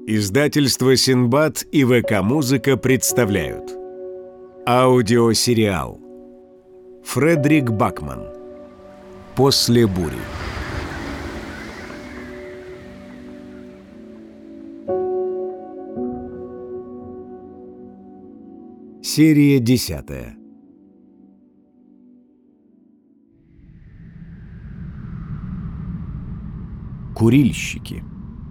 Издательство «Синбад» и ВК-музыка представляют аудиосериал Фредерик Бакман «После бури». Серия 10. Курильщики.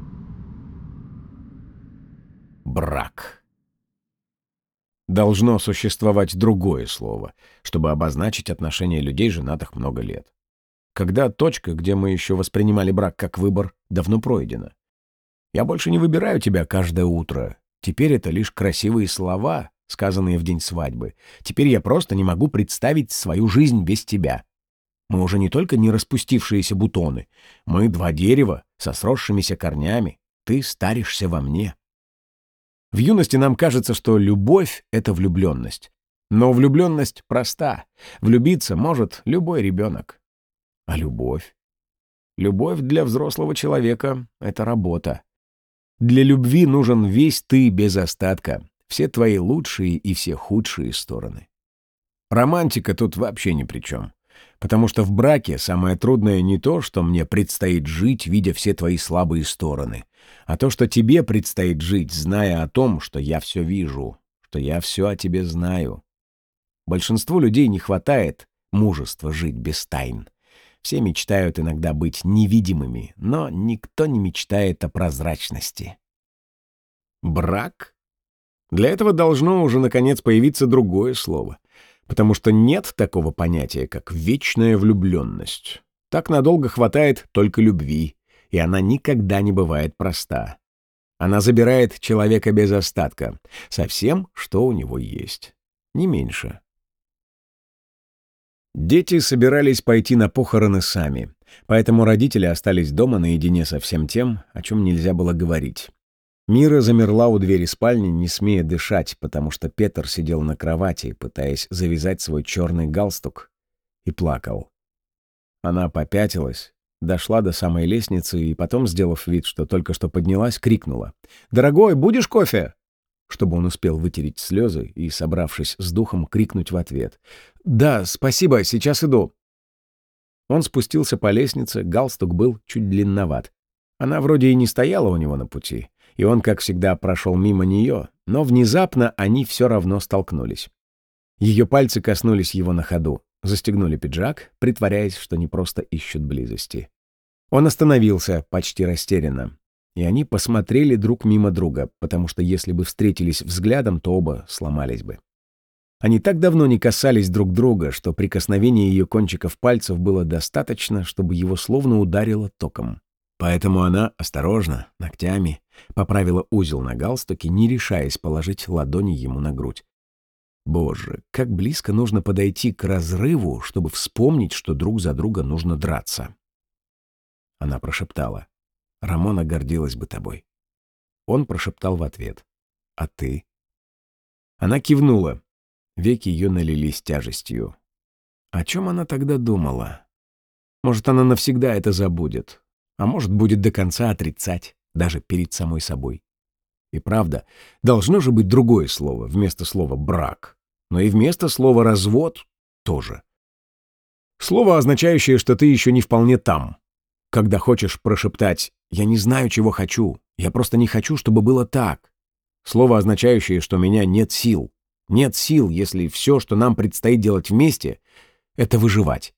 Брак. Должно существовать другое слово, чтобы обозначить отношения людей, женатых много лет. Когда точка, где мы еще воспринимали брак как выбор, давно пройдена. Я больше не выбираю тебя каждое утро. Теперь это лишь красивые слова, сказанные в день свадьбы. Теперь я просто не могу представить свою жизнь без тебя. Мы уже не только не распустившиеся бутоны. Мы два дерева со сросшимися корнями. Ты старишься во мне. В юности нам кажется, что любовь — это влюбленность. Но влюбленность проста. Влюбиться может любой ребенок. А любовь? Любовь для взрослого человека — это работа. Для любви нужен весь ты без остатка, все твои лучшие и все худшие стороны. Романтика тут вообще ни при чем. Потому что в браке самое трудное не то, что мне предстоит жить, видя все твои слабые стороны, а то, что тебе предстоит жить, зная о том, что я все вижу, что я все о тебе знаю. Большинству людей не хватает мужества жить без тайн. Все мечтают иногда быть невидимыми, но никто не мечтает о прозрачности. Брак? Для этого должно уже, наконец, появиться другое слово. Потому что нет такого понятия, как вечная влюбленность. Так надолго хватает только любви, и она никогда не бывает проста. Она забирает человека без остатка, со всем, что у него есть. Не меньше. Дети собирались пойти на похороны сами, поэтому родители остались дома наедине со всем тем, о чем нельзя было говорить. Мира замерла у двери спальни, не смея дышать, потому что Петр сидел на кровати, пытаясь завязать свой черный галстук, и плакал. Она попятилась, дошла до самой лестницы и потом, сделав вид, что только что поднялась, крикнула: «Дорогой, будешь кофе?» Чтобы он успел вытереть слезы и, собравшись с духом, крикнуть в ответ: «Да, спасибо, сейчас иду». Он спустился по лестнице, галстук был чуть длинноват. Она вроде и не стояла у него на пути, и он, как всегда, прошел мимо нее, но внезапно они все равно столкнулись. Ее пальцы коснулись его на ходу, застегнули пиджак, притворяясь, что не просто ищут близости. Он остановился, почти растерянно, и они посмотрели друг мимо друга, потому что если бы встретились взглядом, то оба сломались бы. Они так давно не касались друг друга, что прикосновение ее кончиков пальцев было достаточно, чтобы его словно ударило током. Поэтому она осторожно, ногтями, поправила узел на галстуке, не решаясь положить ладони ему на грудь. Боже, как близко нужно подойти к разрыву, чтобы вспомнить, что друг за друга нужно драться. Она прошептала: «Рамона гордилась бы тобой». Он прошептал в ответ: «А ты?» Она кивнула. Веки ее налились тяжестью. О чем она тогда думала? Может, она навсегда это забудет. А может, будет до конца отрицать, даже перед самой собой. И правда, должно же быть другое слово вместо слова «брак». Но и вместо слова «развод» тоже. Слово, означающее, что ты еще не вполне там. Когда хочешь прошептать «я не знаю, чего хочу, я просто не хочу, чтобы было так». Слово, означающее, что у меня нет сил. Нет сил, если все, что нам предстоит делать вместе, это выживать.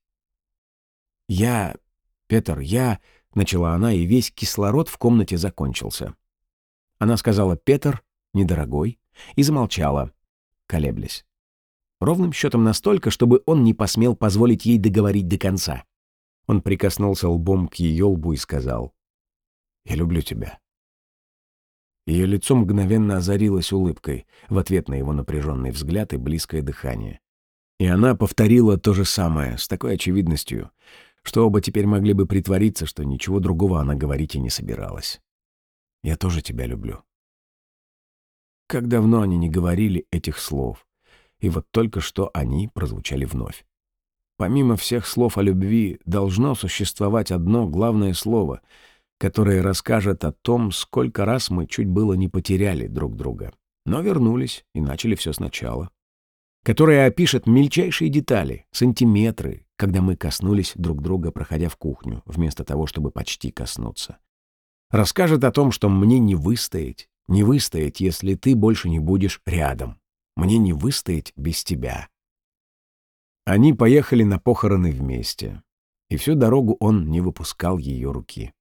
Петр, начала она, и весь кислород в комнате закончился. Она сказала «Петр, недорогой», и замолчала, колеблясь. Ровным счетом настолько, чтобы он не посмел позволить ей договорить до конца. Он прикоснулся лбом к ее лбу и сказал: «Я люблю тебя». Ее лицо мгновенно озарилось улыбкой в ответ на его напряженный взгляд и близкое дыхание. И она повторила то же самое с такой очевидностью, что оба теперь могли бы притвориться, что ничего другого она говорить и не собиралась. «Я тоже тебя люблю». Как давно они не говорили этих слов, и вот только что они прозвучали вновь. Помимо всех слов о любви, должно существовать одно главное слово, которая расскажет о том, сколько раз мы чуть было не потеряли друг друга, но вернулись и начали все сначала. Которая опишет мельчайшие детали, сантиметры, когда мы коснулись друг друга, проходя в кухню, вместо того, чтобы почти коснуться. Расскажет о том, что мне не выстоять, если ты больше не будешь рядом. Мне не выстоять без тебя. Они поехали на похороны вместе, и всю дорогу он не выпускал ее руки.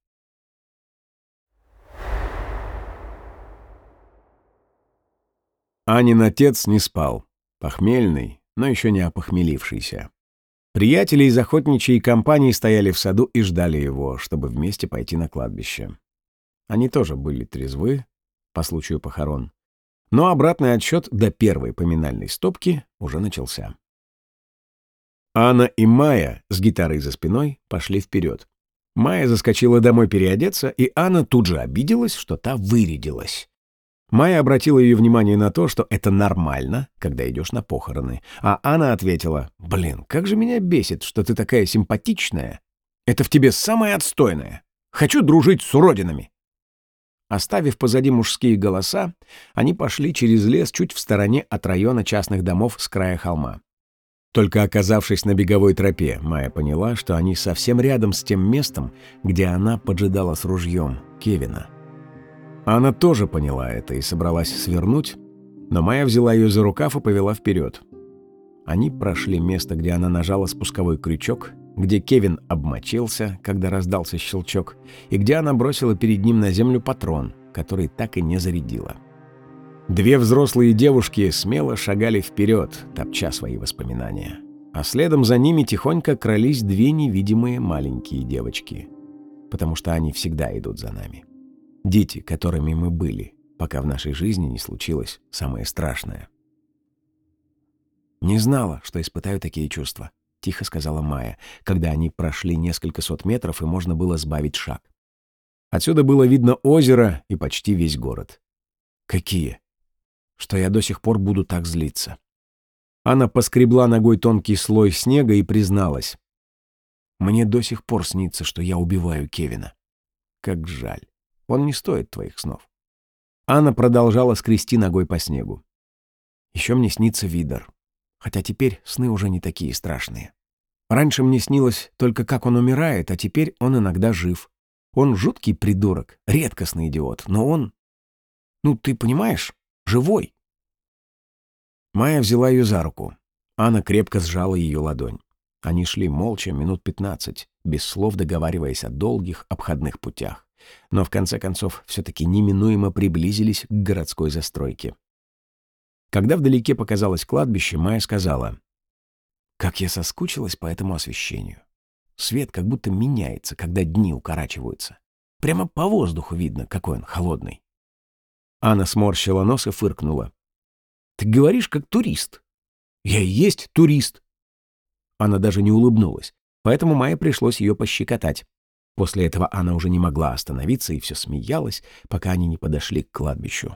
Анин отец не спал, похмельный, но еще не опохмелившийся. Приятели из охотничьей компании стояли в саду и ждали его, чтобы вместе пойти на кладбище. Они тоже были трезвы по случаю похорон, но обратный отсчет до первой поминальной стопки уже начался. Анна и Майя с гитарой за спиной пошли вперед. Майя заскочила домой переодеться, и Анна тут же обиделась, что та вырядилась. Майя обратила ее внимание на то, что это нормально, когда идешь на похороны. А Анна ответила: «Блин, как же меня бесит, что ты такая симпатичная. Это в тебе самое отстойное. Хочу дружить с уродинами». Оставив позади мужские голоса, они пошли через лес чуть в стороне от района частных домов с края холма. Только оказавшись на беговой тропе, Майя поняла, что они совсем рядом с тем местом, где она поджидала с ружьем Кевина. Анна тоже поняла это и собралась свернуть, но Майя взяла ее за рукав и повела вперед. Они прошли место, где она нажала спусковой крючок, где Кевин обмочился, когда раздался щелчок, и где она бросила перед ним на землю патрон, который так и не зарядила. Две взрослые девушки смело шагали вперед, топча свои воспоминания, а следом за ними тихонько крались две невидимые маленькие девочки, потому что они всегда идут за нами. Дети, которыми мы были, пока в нашей жизни не случилось самое страшное. «Не знала, что испытаю такие чувства», — тихо сказала Майя, когда они прошли несколько сот метров и можно было сбавить шаг. Отсюда было видно озеро и почти весь город. «Какие?» «Что я до сих пор буду так злиться». Анна поскребла ногой тонкий слой снега и призналась: «Мне до сих пор снится, что я убиваю Кевина. Как жаль. Он не стоит твоих снов». Анна продолжала скрести ногой по снегу. «Еще мне снится Видар. Хотя теперь сны уже не такие страшные. Раньше мне снилось только, как он умирает, а теперь он иногда жив. Он жуткий придурок, редкостный идиот, но он... Ну, ты понимаешь, живой». Майя взяла ее за руку. Анна крепко сжала ее ладонь. Они шли молча минут 15, без слов договариваясь о долгих обходных путях. Но в конце концов все-таки неминуемо приблизились к городской застройке. Когда вдалеке показалось кладбище, Майя сказала: «Как я соскучилась по этому освещению. Свет как будто меняется, когда дни укорачиваются. Прямо по воздуху видно, какой он холодный». Анна сморщила нос и фыркнула. «Ты говоришь, как турист». «Я и есть турист». Она даже не улыбнулась, поэтому Майе пришлось ее пощекотать. После этого она уже не могла остановиться и все смеялась, пока они не подошли к кладбищу.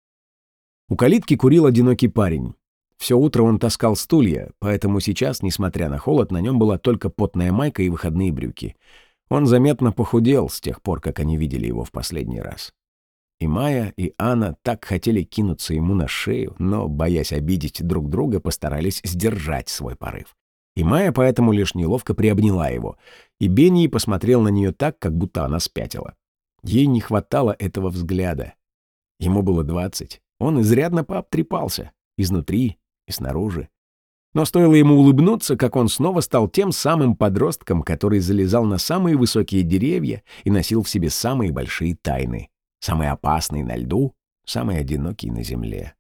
У калитки курил одинокий парень. Все утро он таскал стулья, поэтому сейчас, несмотря на холод, на нем была только потная майка и выходные брюки. Он заметно похудел с тех пор, как они видели его в последний раз. И Майя, и Анна так хотели кинуться ему на шею, но, боясь обидеть друг друга, постарались сдержать свой порыв. И Майя поэтому лишь неловко приобняла его, и Бенни посмотрел на нее так, как будто она спятила. Ей не хватало этого взгляда. Ему было 20, он изрядно пообтрепался, изнутри и снаружи. Но стоило ему улыбнуться, как он снова стал тем самым подростком, который залезал на самые высокие деревья и носил в себе самые большие тайны, самый опасный на льду, самый одинокий на земле.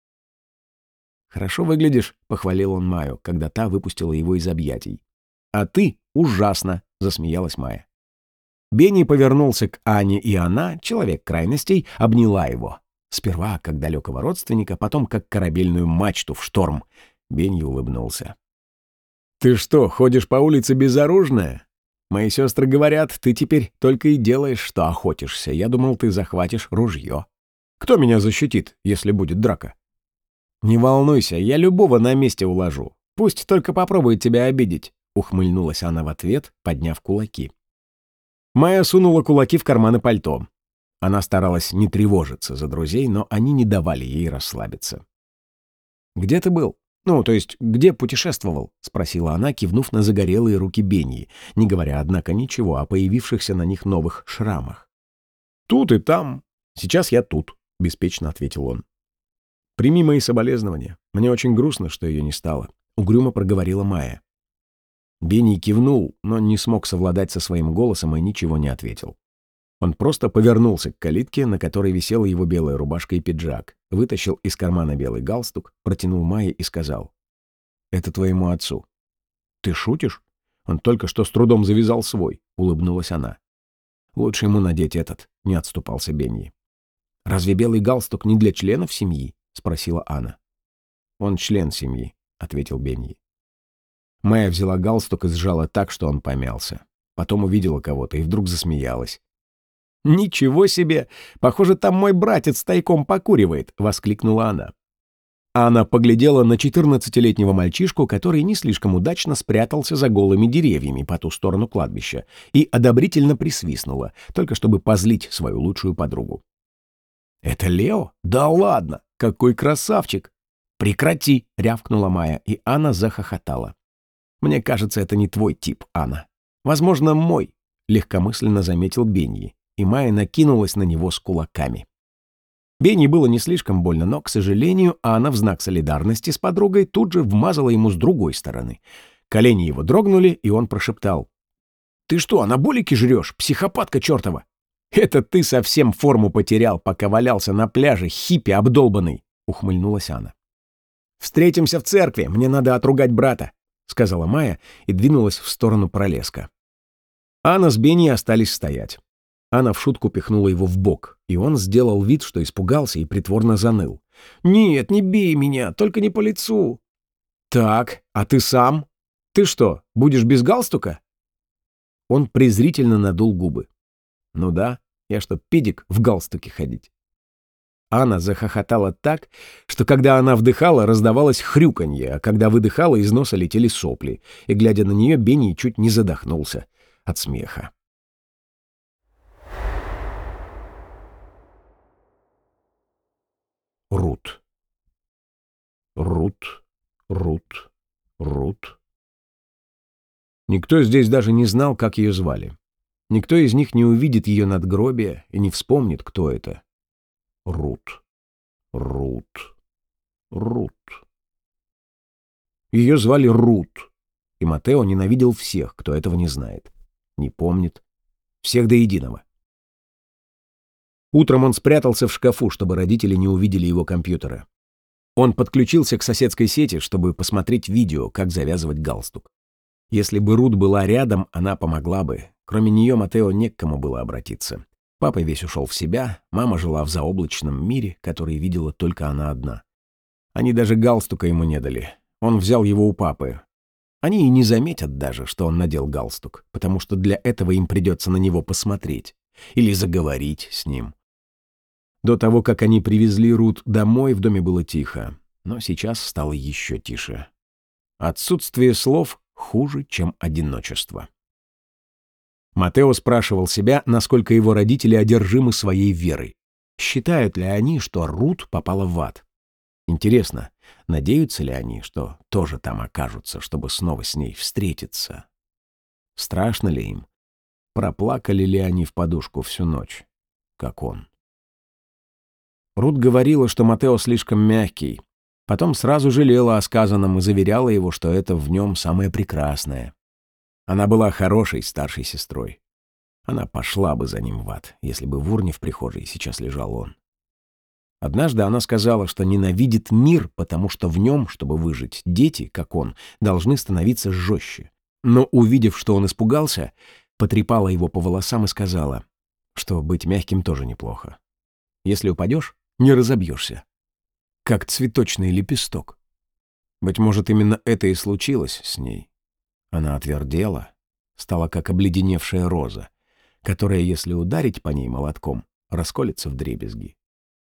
«Хорошо выглядишь», — похвалил он Майю, когда та выпустила его из объятий. «А ты ужасно», — засмеялась Майя. Бенни повернулся к Ане, и она, человек крайностей, обняла его. Сперва как далекого родственника, потом как корабельную мачту в шторм. Бенни улыбнулся. «Ты что, ходишь по улице безоружная? Мои сестры говорят, ты теперь только и делаешь, что охотишься. Я думал, ты захватишь ружье. Кто меня защитит, если будет драка?» «Не волнуйся, я любого на месте уложу. Пусть только попробует тебя обидеть», — ухмыльнулась она в ответ, подняв кулаки. Майя сунула кулаки в карманы пальто. Она старалась не тревожиться за друзей, но они не давали ей расслабиться. «Где ты был? Ну, то есть, где путешествовал?» — спросила она, кивнув на загорелые руки Беньи, не говоря, однако, ничего о появившихся на них новых шрамах. «Тут и там. Сейчас я тут», — беспечно ответил он. «Прими мои соболезнования. Мне очень грустно, что ее не стало», — угрюмо проговорила Майя. Беньи кивнул, но не смог совладать со своим голосом и ничего не ответил. Он просто повернулся к калитке, на которой висела его белая рубашка и пиджак, вытащил из кармана белый галстук, протянул Майе и сказал: «Это твоему отцу». «Ты шутишь? Он только что с трудом завязал свой», — улыбнулась она. «Лучше ему надеть этот», — не отступался Беньи. «Разве белый галстук не для членов семьи?» — спросила Анна. «Он член семьи», — ответил Беньи. Майя взяла галстук и сжала так, что он помялся. Потом увидела кого-то и вдруг засмеялась. «Ничего себе! Похоже, там мой братец тайком покуривает!» — воскликнула она. Анна поглядела на 14-летнего мальчишку, который не слишком удачно спрятался за голыми деревьями по ту сторону кладбища, и одобрительно присвистнула, только чтобы позлить свою лучшую подругу. «Это Лео? Да ладно! Какой красавчик!» «Прекрати!» — рявкнула Майя, и Анна захохотала. «Мне кажется, это не твой тип, Анна. Возможно, мой», — легкомысленно заметил Беньи, и Майя накинулась на него с кулаками. Беньи было не слишком больно, но, к сожалению, Анна в знак солидарности с подругой тут же вмазала ему с другой стороны. Колени его дрогнули, и он прошептал: «Ты что, анаболики жрешь, психопатка чертова? Это ты совсем форму потерял, пока валялся на пляже, хиппи обдолбанный», — ухмыльнулась Анна. «Встретимся в церкви, мне надо отругать брата», — сказала Майя и двинулась в сторону пролеска. Анна с Беньи остались стоять. Анна в шутку пихнула его в бок, и он сделал вид, что испугался и притворно заныл. «Нет, не бей меня, только не по лицу». «Так, а ты сам? Ты что, будешь без галстука?» Он презрительно надул губы. «Ну да, я что, педик в галстуке ходить?» Анна захохотала так, что когда она вдыхала, раздавалось хрюканье, а когда выдыхала, из носа летели сопли, и, глядя на нее, Беньи чуть не задохнулся от смеха. Рут. Рут, Рут, Рут. Никто здесь даже не знал, как ее звали. Никто из них не увидит ее надгробие и не вспомнит, кто это. Рут, Рут, Рут. Ее звали Рут, и Матео ненавидел всех, кто этого не знает, не помнит, всех до единого. Утром он спрятался в шкафу, чтобы родители не увидели его компьютера. Он подключился к соседской сети, чтобы посмотреть видео, как завязывать галстук. Если бы Рут была рядом, она помогла бы. Кроме нее Матео не к кому было обратиться. Папа весь ушел в себя, мама жила в заоблачном мире, который видела только она одна. Они даже галстука ему не дали. Он взял его у папы. Они и не заметят даже, что он надел галстук, потому что для этого им придется на него посмотреть или заговорить с ним. До того, как они привезли Рут домой, в доме было тихо, но сейчас стало еще тише. Отсутствие слов хуже, чем одиночество. Матео спрашивал себя, насколько его родители одержимы своей верой. Считают ли они, что Рут попала в ад? Интересно, надеются ли они, что тоже там окажутся, чтобы снова с ней встретиться? Страшно ли им? Проплакали ли они в подушку всю ночь, как он? Рут говорила, что Матео слишком мягкий. Потом сразу жалела о сказанном и заверяла его, что это в нем самое прекрасное. Она была хорошей старшей сестрой. Она пошла бы за ним в ад, если бы в урне в прихожей сейчас лежал он. Однажды она сказала, что ненавидит мир, потому что в нем, чтобы выжить, дети, как он, должны становиться жестче. Но, увидев, что он испугался, потрепала его по волосам и сказала, что быть мягким тоже неплохо. Если упадешь, не разобьешься. Как цветочный лепесток. Быть может, именно это и случилось с ней. Она отвердела, стала как обледеневшая роза, которая, если ударить по ней молотком, расколется вдребезги.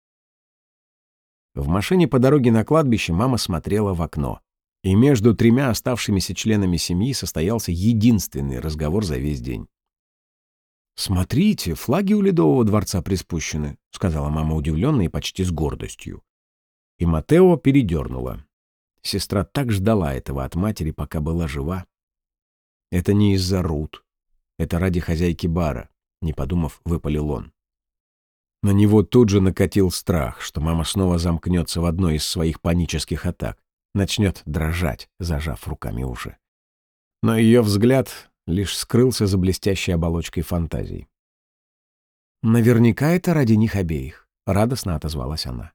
В машине по дороге на кладбище мама смотрела в окно, и между тремя оставшимися членами семьи состоялся единственный разговор за весь день. «Смотрите, флаги у Ледового дворца приспущены», — сказала мама удивленно и почти с гордостью. И Матео передернула. Сестра так ждала этого от матери, пока была жива. «Это не из-за Рут. Это ради хозяйки бара», — не подумав, выпалил он. На него тут же накатил страх, что мама снова замкнется в одной из своих панических атак, начнет дрожать, зажав руками уши. Но ее взгляд лишь скрылся за блестящей оболочкой фантазий. «Наверняка это ради них обеих», — радостно отозвалась она.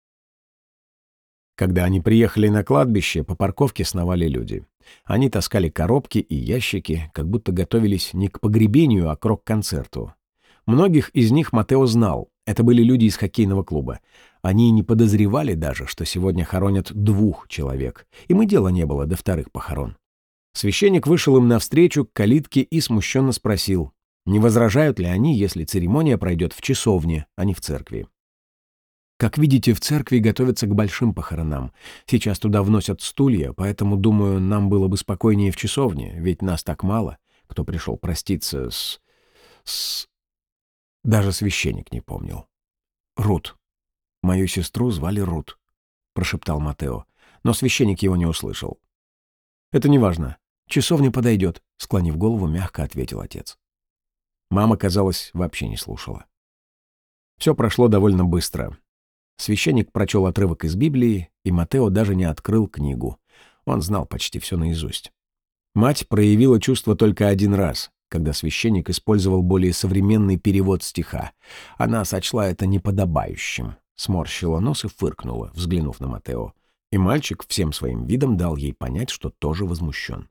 Когда они приехали на кладбище, по парковке сновали люди. Они таскали коробки и ящики, как будто готовились не к погребению, а к рок-концерту. Многих из них Матео знал. Это были люди из хоккейного клуба. Они не подозревали даже, что сегодня хоронят 2 человек. Им и дела не было до вторых похорон. Священник вышел им навстречу к калитке и смущенно спросил, не возражают ли они, если церемония пройдет в часовне, а не в церкви. «Как видите, в церкви готовятся к большим похоронам. Сейчас туда вносят стулья, поэтому, думаю, нам было бы спокойнее в часовне, ведь нас так мало, кто пришел проститься с...» Даже священник не помнил. «Рут. Мою сестру звали Рут», — прошептал Матео, но священник его не услышал. «Это не важно. Часовня подойдет», — склонив голову, мягко ответил отец. Мама, казалось, вообще не слушала. Все прошло довольно быстро. Священник прочел отрывок из Библии, и Матео даже не открыл книгу. Он знал почти все наизусть. Мать проявила чувство только один раз, когда священник использовал более современный перевод стиха. Она сочла это неподобающим, сморщила нос и фыркнула, взглянув на Матео. И мальчик всем своим видом дал ей понять, что тоже возмущен.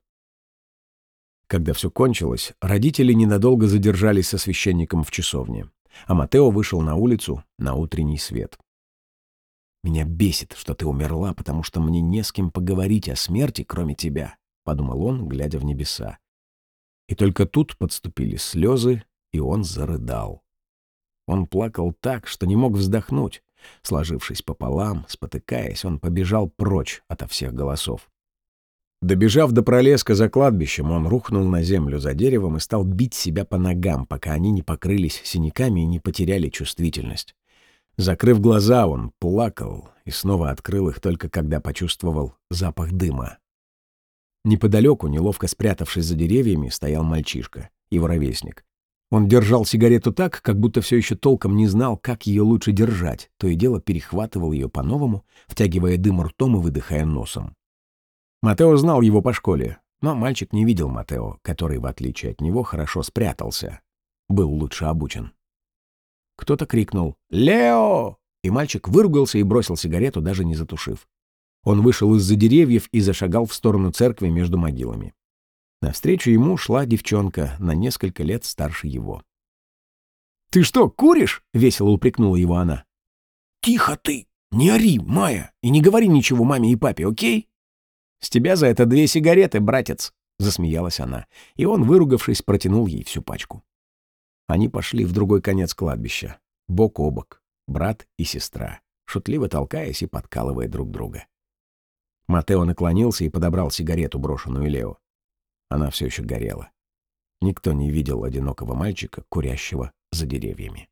Когда все кончилось, родители ненадолго задержались со священником в часовне, а Матео вышел на улицу на утренний свет. «Меня бесит, что ты умерла, потому что мне не с кем поговорить о смерти, кроме тебя», — подумал он, глядя в небеса. И только тут подступили слезы, и он зарыдал. Он плакал так, что не мог вздохнуть. Сложившись пополам, спотыкаясь, он побежал прочь ото всех голосов. Добежав до пролеска за кладбищем, он рухнул на землю за деревом и стал бить себя по ногам, пока они не покрылись синяками и не потеряли чувствительность. Закрыв глаза, он плакал и снова открыл их только когда почувствовал запах дыма. Неподалеку, неловко спрятавшись за деревьями, стоял мальчишка, его ровесник. Он держал сигарету так, как будто все еще толком не знал, как ее лучше держать, то и дело перехватывал ее по-новому, втягивая дым ртом и выдыхая носом. Матео знал его по школе, но мальчик не видел Матео, который, в отличие от него, хорошо спрятался. Был лучше обучен. Кто-то крикнул «Лео!», и мальчик выругался и бросил сигарету, даже не затушив. Он вышел из-за деревьев и зашагал в сторону церкви между могилами. Навстречу ему шла девчонка на несколько лет старше его. «Ты что, куришь?» — весело упрекнула его она. «Тихо ты! Не ори, Майя, и не говори ничего маме и папе, окей?» «С тебя за это 2 сигареты, братец!» — засмеялась она, и он, выругавшись, протянул ей всю пачку. Они пошли в другой конец кладбища, бок о бок, брат и сестра, шутливо толкаясь и подкалывая друг друга. Матео наклонился и подобрал сигарету, брошенную Лео. Она все еще горела. Никто не видел одинокого мальчика, курящего за деревьями.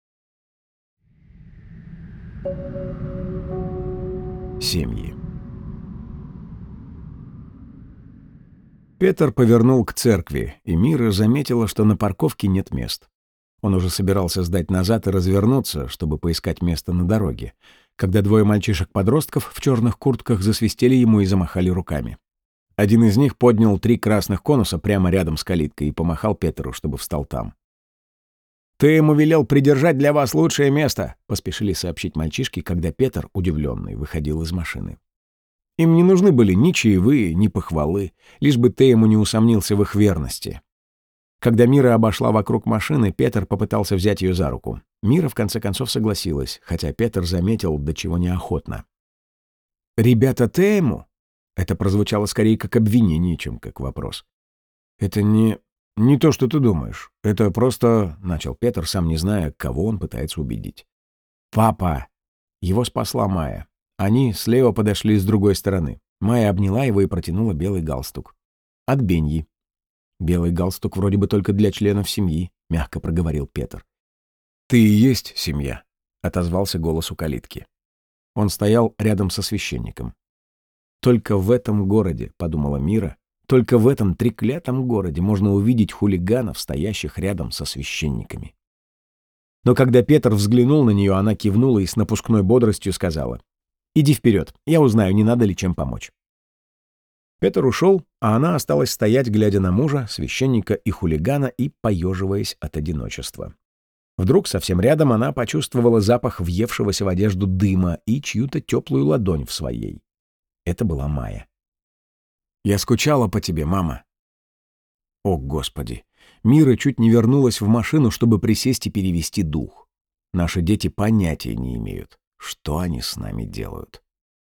Семьи. Петр повернул к церкви, и Мира заметила, что на парковке нет мест. Он уже собирался сдать назад и развернуться, чтобы поискать место на дороге, когда 2 мальчишек-подростков в черных куртках засвистели ему и замахали руками. Один из них поднял 3 красных конуса прямо рядом с калиткой и помахал Петру, чтобы встал там. «Ты ему велел придержать для вас лучшее место», — поспешили сообщить мальчишки, когда Петр, удивленный, выходил из машины. Им не нужны были ни чаевые, ни похвалы, лишь бы Тейму не усомнился в их верности. Когда Мира обошла вокруг машины, Петр попытался взять ее за руку. Мира в конце концов согласилась, хотя Петр заметил, до чего неохотно. «Ребята Тейму?» Это прозвучало скорее как обвинение, чем как вопрос. «Это не то, что ты думаешь. Это просто...» — начал Петр, сам не зная, кого он пытается убедить. «Папа!» Его спасла Майя. Они с Лео подошли с другой стороны. Майя обняла его и протянула белый галстук. От Беньи. Белый галстук вроде бы только для членов семьи, мягко проговорил Петр. «Ты и есть семья», — отозвался голос у калитки. Он стоял рядом со священником. «Только в этом городе», — подумала Мира, «только в этом треклятом городе можно увидеть хулиганов, стоящих рядом со священниками». Но когда Петр взглянул на нее, она кивнула и с напускной бодростью сказала: «Иди вперед, я узнаю, не надо ли чем помочь». Петр ушел, а она осталась стоять, глядя на мужа, священника и хулигана и поеживаясь от одиночества. Вдруг совсем рядом она почувствовала запах въевшегося в одежду дыма и чью-то теплую ладонь в своей. Это была Майя. «Я скучала по тебе, мама». О, Господи! Мира чуть не вернулась в машину, чтобы присесть и перевести дух. Наши дети понятия не имеют, что они с нами делают.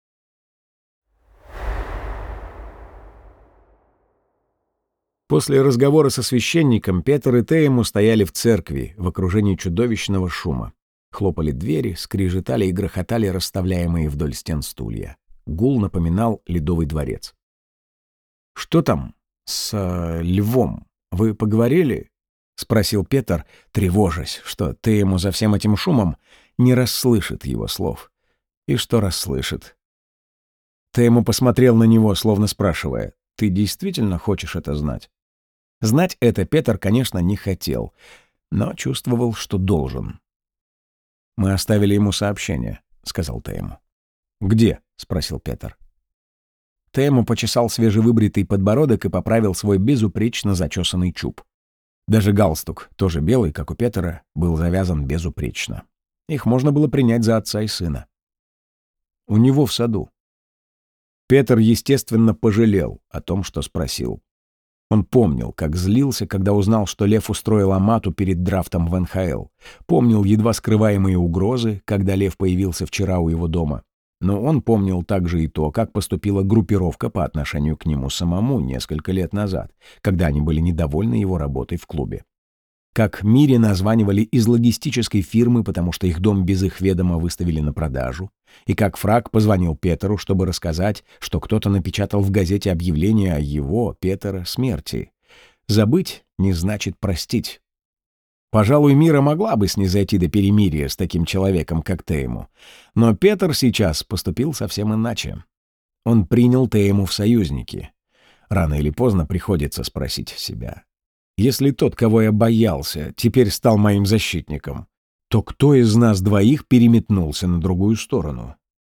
После разговора со священником Петр и Теему стояли в церкви в окружении чудовищного шума. Хлопали двери, скрежетали и грохотали расставляемые вдоль стен стулья. Гул напоминал Ледовый дворец. «Что там с Львом? Вы поговорили?» — спросил Петр, тревожась, что Теему за всем этим шумом не расслышит его слов. И что расслышит? Теему посмотрел на него, словно спрашивая: «Ты действительно хочешь это знать?» Знать это Петр, конечно, не хотел, но чувствовал, что должен. «Мы оставили ему сообщение», — сказал Теему. «Где?» — спросил Петр. Теему почесал свежевыбритый подбородок и поправил свой безупречно зачесанный чуб. Даже галстук, тоже белый, как у Петра, был завязан безупречно. Их можно было принять за отца и сына. «У него в саду». Петр, естественно, пожалел о том, что спросил. Он помнил, как злился, когда узнал, что Лев устроил Амату перед драфтом в НХЛ. Помнил едва скрываемые угрозы, когда Лев появился вчера у его дома. Но он помнил также и то, как поступила группировка по отношению к нему самому несколько лет назад, когда они были недовольны его работой в клубе. Как Мире названивали из логистической фирмы, потому что их дом без их ведома выставили на продажу, и как Фрак позвонил Петру, чтобы рассказать, что кто-то напечатал в газете объявление о его, Петра, смерти. Забыть не значит простить. Пожалуй, Мира могла бы снизойти до перемирия с таким человеком, как Теему. Но Петр сейчас поступил совсем иначе. Он принял Теему в союзники. Рано или поздно приходится спросить себя: если тот, кого я боялся, теперь стал моим защитником, то кто из нас двоих переметнулся на другую сторону?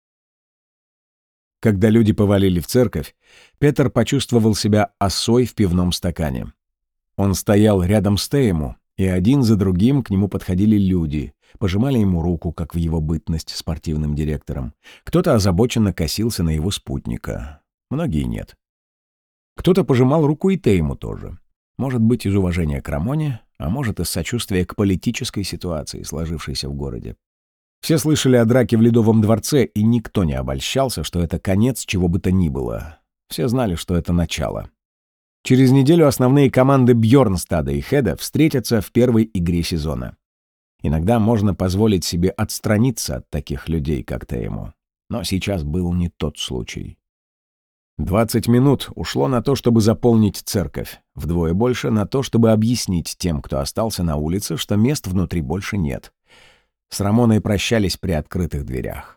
Когда люди повалили в церковь, Петр почувствовал себя осой в пивном стакане. Он стоял рядом с Теему, и один за другим к нему подходили люди, пожимали ему руку, как в его бытность спортивным директором. Кто-то озабоченно косился на его спутника, многие нет. Кто-то пожимал руку и Теему тоже. Может быть, из уважения к Рамоне, а может, из сочувствия к политической ситуации, сложившейся в городе. Все слышали о драке в Ледовом дворце, и никто не обольщался, что это конец чего бы то ни было. Все знали, что это начало. Через неделю основные команды Бьорнстада и Хеда встретятся в первой игре сезона. Иногда можно позволить себе отстраниться от таких людей, как Теему. Но сейчас был не тот случай. 20 минут ушло на то, чтобы заполнить церковь, вдвое больше на то, чтобы объяснить тем, кто остался на улице, что мест внутри больше нет. С Рамоной прощались при открытых дверях.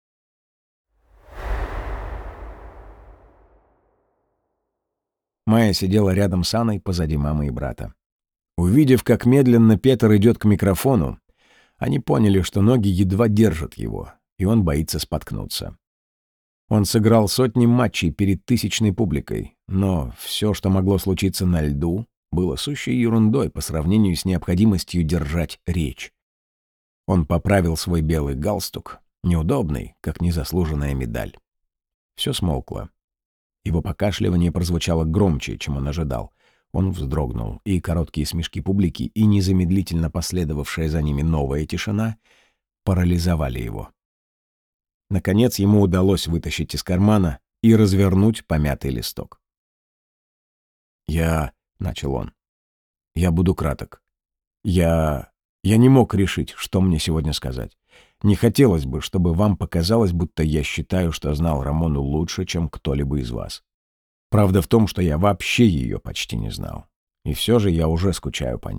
Майя сидела рядом с Анной позади мамы и брата. Увидев, как медленно Петр идет к микрофону, они поняли, что ноги едва держат его, и он боится споткнуться. Он сыграл сотни матчей перед тысячной публикой, но все, что могло случиться на льду, было сущей ерундой по сравнению с необходимостью держать речь. Он поправил свой белый галстук, неудобный, как незаслуженная медаль. Все смолкло. Его покашливание прозвучало громче, чем он ожидал. Он вздрогнул, и короткие смешки публики, и незамедлительно последовавшая за ними новая тишина парализовали его. Наконец ему удалось вытащить из кармана и развернуть помятый листок. «Я...» — начал он. «Я буду краток. Я не мог решить, что мне сегодня сказать. Не хотелось бы, чтобы вам показалось, будто я считаю, что знал Рамону лучше, чем кто-либо из вас. Правда в том, что я вообще ее почти не знал. И все же я уже скучаю по ней,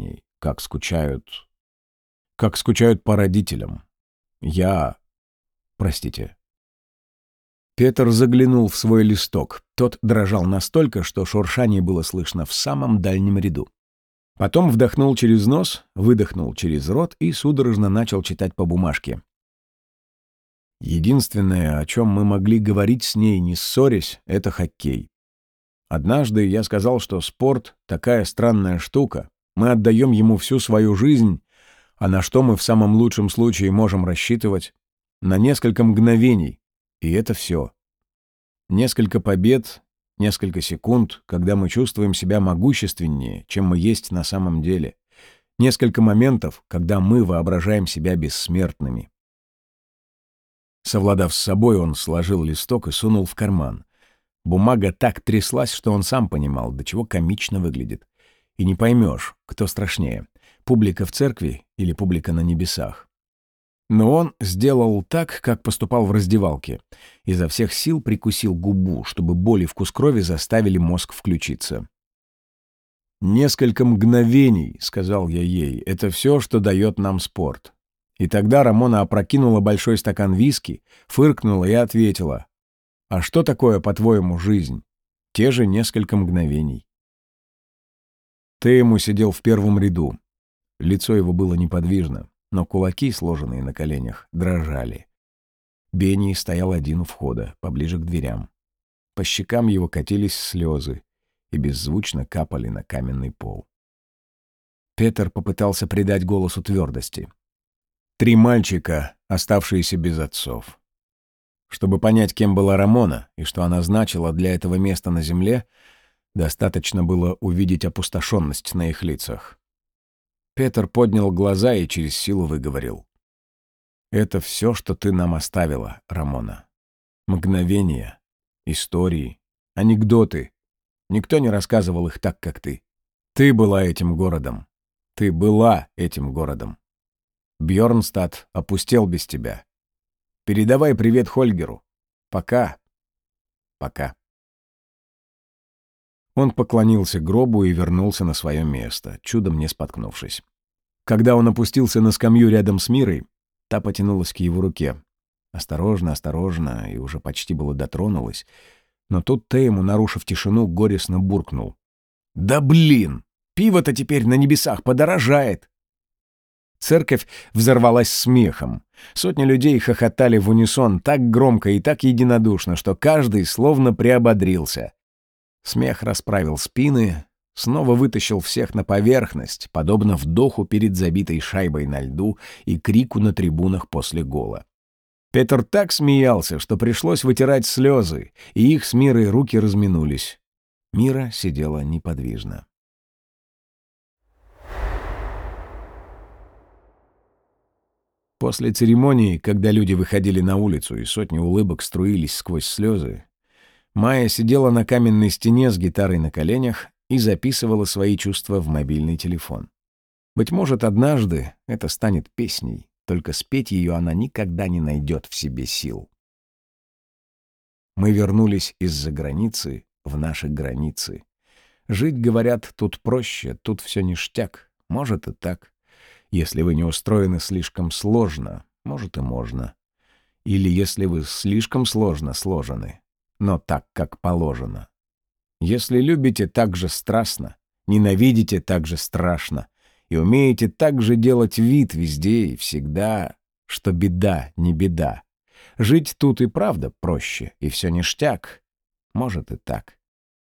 как скучают по родителям. Простите». Петр заглянул в свой листок. Тот дрожал настолько, что шуршание было слышно в самом дальнем ряду. Потом вдохнул через нос, выдохнул через рот и судорожно начал читать по бумажке. «Единственное, о чем мы могли говорить с ней, не ссорясь, — это хоккей. Однажды я сказал, что спорт — такая странная штука. Мы отдаем ему всю свою жизнь, а на что мы в самом лучшем случае можем рассчитывать? На несколько мгновений. И это все. Несколько побед, несколько секунд, когда мы чувствуем себя могущественнее, чем мы есть на самом деле. Несколько моментов, когда мы воображаем себя бессмертными». Совладав с собой, он сложил листок и сунул в карман. Бумага так тряслась, что он сам понимал, до чего комично выглядит. И не поймешь, кто страшнее — публика в церкви или публика на небесах. Но он сделал так, как поступал в раздевалке. Изо всех сил прикусил губу, чтобы боль и вкус крови заставили мозг включиться. «Несколько мгновений», — сказал я ей, — «это все, что дает нам спорт». И тогда Рамона опрокинула большой стакан виски, фыркнула и ответила: «А что такое, по-твоему, жизнь? Те же несколько мгновений». Тейму сидел в первом ряду. Лицо его было неподвижно, но кулаки, сложенные на коленях, дрожали. Бенни стоял один у входа, поближе к дверям. По щекам его катились слезы и беззвучно капали на каменный пол. Петр попытался придать голосу твердости. 3 мальчика, оставшиеся без отцов. Чтобы понять, кем была Рамона и что она значила для этого места на земле, достаточно было увидеть опустошенность на их лицах. Петр поднял глаза и через силу выговорил: «Это все, что ты нам оставила, Рамона. Мгновения, истории, анекдоты. Никто не рассказывал их так, как ты. Ты была этим городом. Ты была этим городом. Бьорнстад опустел без тебя. Передавай привет Хольгеру. Пока. Пока». Он поклонился гробу и вернулся на свое место, чудом не споткнувшись. Когда он опустился на скамью рядом с Мирой, та потянулась к его руке. Осторожно, осторожно, и уже почти было дотронулась. Но тут Тейму, нарушив тишину, горестно буркнул: «Да блин! Пиво-то теперь на небесах подорожает!» Церковь взорвалась смехом. Сотни людей хохотали в унисон так громко и так единодушно, что каждый словно приободрился. Смех расправил спины, снова вытащил всех на поверхность, подобно вдоху перед забитой шайбой на льду и крику на трибунах после гола. Петр так смеялся, что пришлось вытирать слезы, и их с Мирой руки разминулись. Мира сидела неподвижно. После церемонии, когда люди выходили на улицу и сотни улыбок струились сквозь слезы, Майя сидела на каменной стене с гитарой на коленях и записывала свои чувства в мобильный телефон. Быть может, однажды это станет песней, только спеть ее она никогда не найдет в себе сил. Мы вернулись из-за границы в наши границы. Жить, говорят, тут проще, тут все ништяк. Может и так. Если вы не устроены слишком сложно, может и можно. Или если вы слишком сложно сложены, но так, как положено. Если любите так же страстно, ненавидите так же страшно и умеете так же делать вид везде и всегда, что беда не беда. Жить тут и правда проще, и все ништяк. Может и так.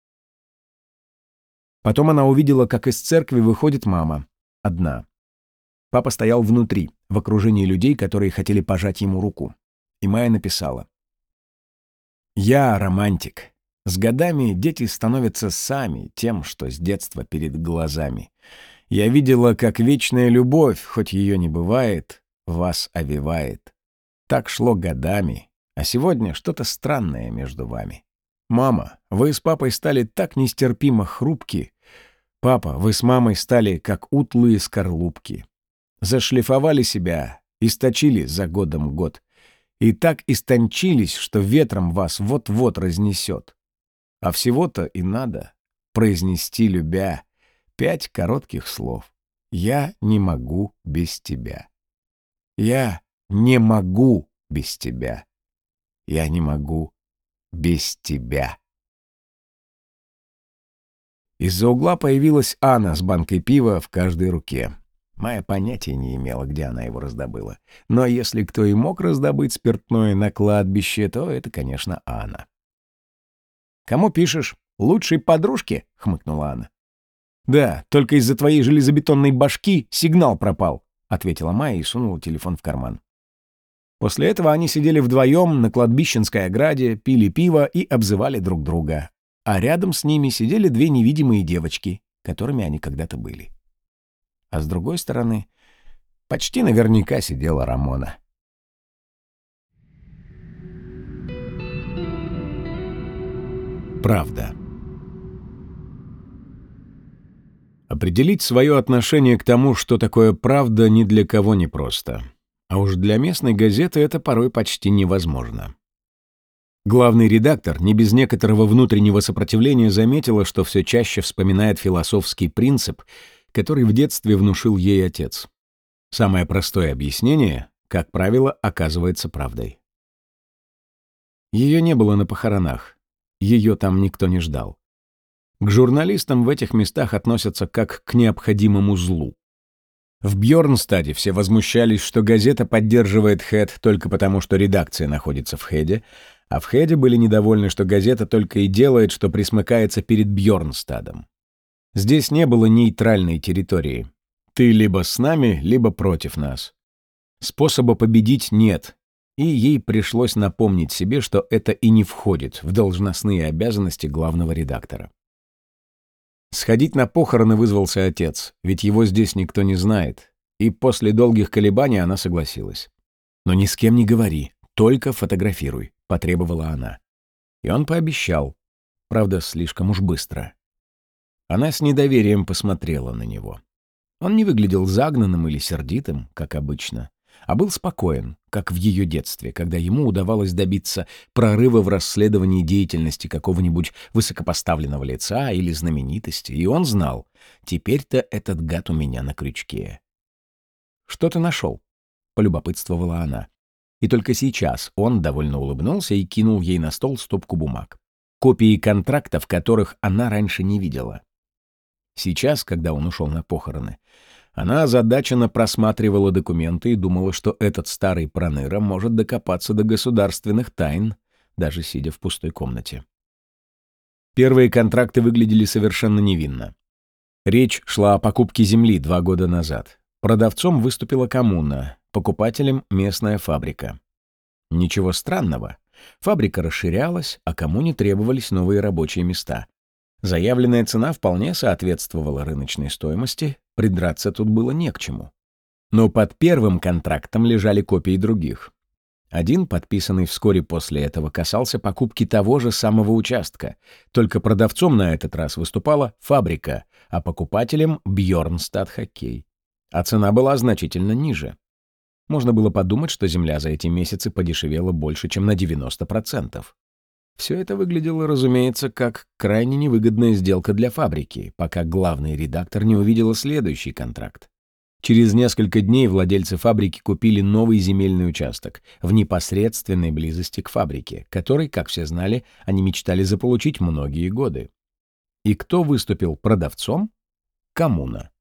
Потом она увидела, как из церкви выходит мама. Одна. Папа стоял внутри, в окружении людей, которые хотели пожать ему руку. И Майя написала: «Я романтик. С годами дети становятся сами тем, что с детства перед глазами. Я видела, как вечная любовь, хоть ее не бывает, вас овевает. Так шло годами, а сегодня что-то странное между вами. Мама, вы с папой стали так нестерпимо хрупки. Папа, вы с мамой стали как утлые скорлупки. Зашлифовали себя, источили за годом год. И так истончились, что ветром вас вот-вот разнесет. А всего-то и надо произнести, любя, 5 коротких слов. Я не могу без тебя. Я не могу без тебя. Я не могу без тебя. Из-за угла появилась Анна с банкой пива в каждой руке. Майя понятия не имела, где она его раздобыла. Но если кто и мог раздобыть спиртное на кладбище, то это, конечно, Анна. «Кому пишешь? Лучшей подружке?» — хмыкнула Анна. «Да, только из-за твоей железобетонной башки сигнал пропал», — ответила Майя и сунула телефон в карман. После этого они сидели вдвоем на кладбищенской ограде, пили пиво и обзывали друг друга. А рядом с ними сидели две невидимые девочки, которыми они когда-то были. А с другой стороны, почти наверняка сидела Рамона. Правда. Определить свое отношение к тому, что такое правда, ни для кого не просто. А уж для местной газеты это порой почти невозможно. Главный редактор не без некоторого внутреннего сопротивления заметила, что все чаще вспоминает философский принцип, который в детстве внушил ей отец. Самое простое объяснение, как правило, оказывается правдой. Ее не было на похоронах. Ее там никто не ждал. К журналистам в этих местах относятся как к необходимому злу. В Бьорнстаде все возмущались, что газета поддерживает Хэд только потому, что редакция находится в Хэде, а в Хэде были недовольны, что газета только и делает, что присмыкается перед Бьорнстадом. Здесь не было нейтральной территории. Ты либо с нами, либо против нас. Способа победить нет, и ей пришлось напомнить себе, что это и не входит в должностные обязанности главного редактора. Сходить на похороны вызвался отец, ведь его здесь никто не знает, и после долгих колебаний она согласилась. «Но ни с кем не говори, только фотографируй», — потребовала она. И он пообещал, правда, слишком уж быстро. Она с недоверием посмотрела на него. Он не выглядел загнанным или сердитым, как обычно, а был спокоен, как в ее детстве, когда ему удавалось добиться прорыва в расследовании деятельности какого-нибудь высокопоставленного лица или знаменитости, и он знал, теперь-то этот гад у меня на крючке. «Что ты нашел?» — полюбопытствовала она. И только сейчас он довольно улыбнулся и кинул ей на стол стопку бумаг. Копии контрактов, которых она раньше не видела. Сейчас, когда он ушел на похороны, она озадаченно просматривала документы и думала, что этот старый проныра может докопаться до государственных тайн, даже сидя в пустой комнате. Первые контракты выглядели совершенно невинно. Речь шла о покупке земли 2 года назад. Продавцом выступила коммуна, покупателем — местная фабрика. Ничего странного. Фабрика расширялась, а коммуне требовались новые рабочие места. Заявленная цена вполне соответствовала рыночной стоимости, придраться тут было не к чему. Но под первым контрактом лежали копии других. Один, подписанный вскоре после этого, касался покупки того же самого участка, только продавцом на этот раз выступала фабрика, а покупателем — Бьорнстад Хоккей. А цена была значительно ниже. Можно было подумать, что земля за эти месяцы подешевела больше, чем на 90%. Все это выглядело, разумеется, как крайне невыгодная сделка для фабрики, пока главный редактор не увидела следующий контракт. Через несколько дней владельцы фабрики купили новый земельный участок в непосредственной близости к фабрике, который, как все знали, они мечтали заполучить многие годы. И кто выступил продавцом? Коммуна.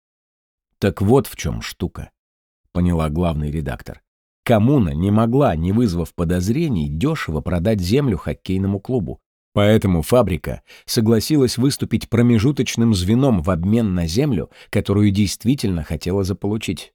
Так вот в чем штука, поняла главный редактор. Коммуна не могла, не вызвав подозрений, дешево продать землю хоккейному клубу. Поэтому фабрика согласилась выступить промежуточным звеном в обмен на землю, которую действительно хотела заполучить.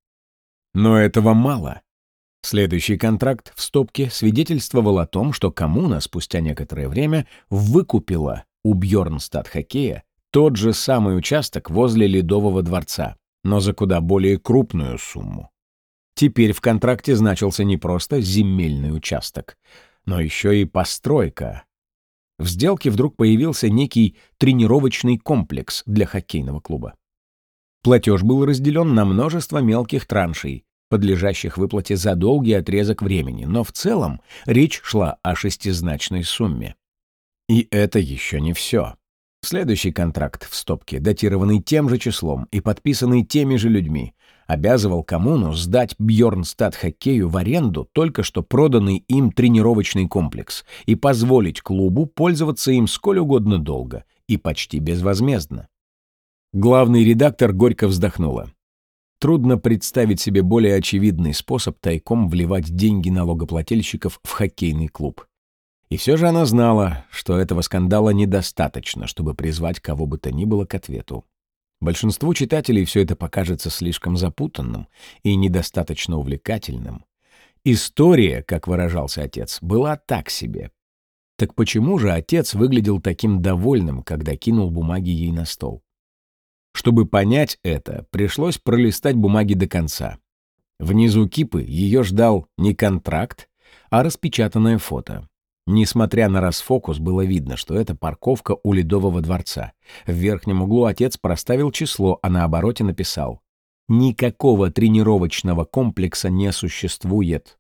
Но этого мало. Следующий контракт в стопке свидетельствовал о том, что коммуна спустя некоторое время выкупила у Бьорнстад Хоккея тот же самый участок возле Ледового дворца, но за куда более крупную сумму. Теперь в контракте значился не просто земельный участок, но еще и постройка. В сделке вдруг появился некий тренировочный комплекс для хоккейного клуба. Платеж был разделен на множество мелких траншей, подлежащих выплате за долгий отрезок времени, но в целом речь шла о шестизначной сумме. И это еще не все. Следующий контракт в стопке, датированный тем же числом и подписанный теми же людьми, обязывал коммуну сдать Бьорнстад-хоккею в аренду только что проданный им тренировочный комплекс и позволить клубу пользоваться им сколь угодно долго и почти безвозмездно. Главный редактор горько вздохнула. Трудно представить себе более очевидный способ тайком вливать деньги налогоплательщиков в хоккейный клуб. И все же она знала, что этого скандала недостаточно, чтобы призвать кого бы то ни было к ответу. Большинству читателей все это покажется слишком запутанным и недостаточно увлекательным. История, как выражался отец, была так себе. Так почему же отец выглядел таким довольным, когда кинул бумаги ей на стол? Чтобы понять это, пришлось пролистать бумаги до конца. Внизу кипы ее ждал не контракт, а распечатанное фото. Несмотря на расфокус, было видно, что это парковка у Ледового дворца. В верхнем углу отец проставил число, а на обороте написал: «Никакого тренировочного комплекса не существует».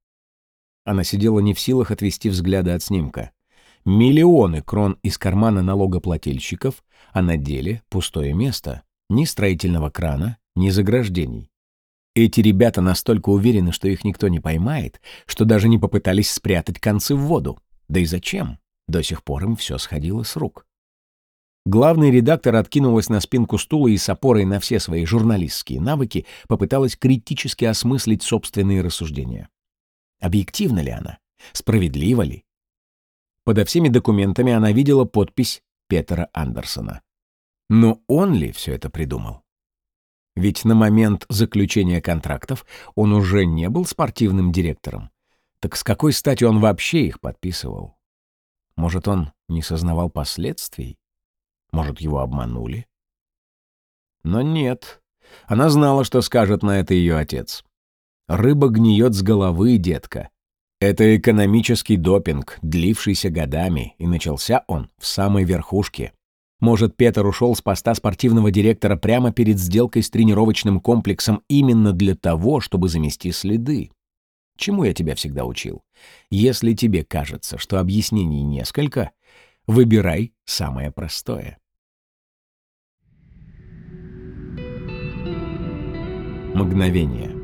Она сидела не в силах отвести взгляда от снимка. Миллионы крон из кармана налогоплательщиков, а на деле пустое место. Ни строительного крана, ни заграждений. Эти ребята настолько уверены, что их никто не поймает, что даже не попытались спрятать концы в воду. Да и зачем? До сих пор им все сходило с рук. Главный редактор откинулась на спинку стула и с опорой на все свои журналистские навыки попыталась критически осмыслить собственные рассуждения. Объективна ли она? Справедлива ли? Подо всеми документами она видела подпись Петера Андерсона. Но он ли все это придумал? Ведь на момент заключения контрактов он уже не был спортивным директором. Так с какой стати он вообще их подписывал? Может, он не сознавал последствий? Может, его обманули? Но нет. Она знала, что скажет на это ее отец. «Рыба гниет с головы, детка. Это экономический допинг, длившийся годами, и начался он в самой верхушке. Может, Петр ушел с поста спортивного директора прямо перед сделкой с тренировочным комплексом именно для того, чтобы замести следы. Чему я тебя всегда учил? Если тебе кажется, что объяснений несколько, выбирай самое простое». Мгновение.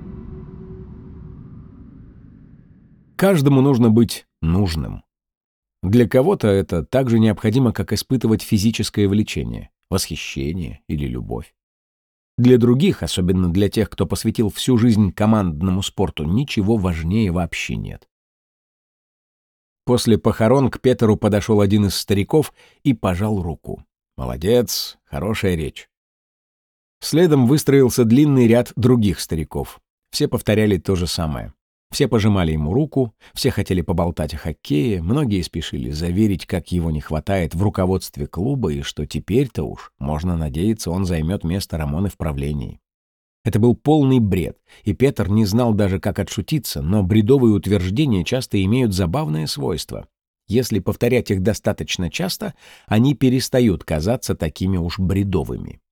Каждому нужно быть нужным. Для кого-то это так же необходимо, как испытывать физическое влечение, восхищение или любовь. Для других, особенно для тех, кто посвятил всю жизнь командному спорту, ничего важнее вообще нет. После похорон к Петеру подошел один из стариков и пожал руку. «Молодец, хорошая речь». Следом выстроился длинный ряд других стариков. Все повторяли то же самое. Все пожимали ему руку, все хотели поболтать о хоккее, многие спешили заверить, как его не хватает в руководстве клуба и что теперь-то уж, можно надеяться, он займет место Рамоны в правлении. Это был полный бред, и Петр не знал даже, как отшутиться, но бредовые утверждения часто имеют забавное свойство. Если повторять их достаточно часто, они перестают казаться такими уж бредовыми.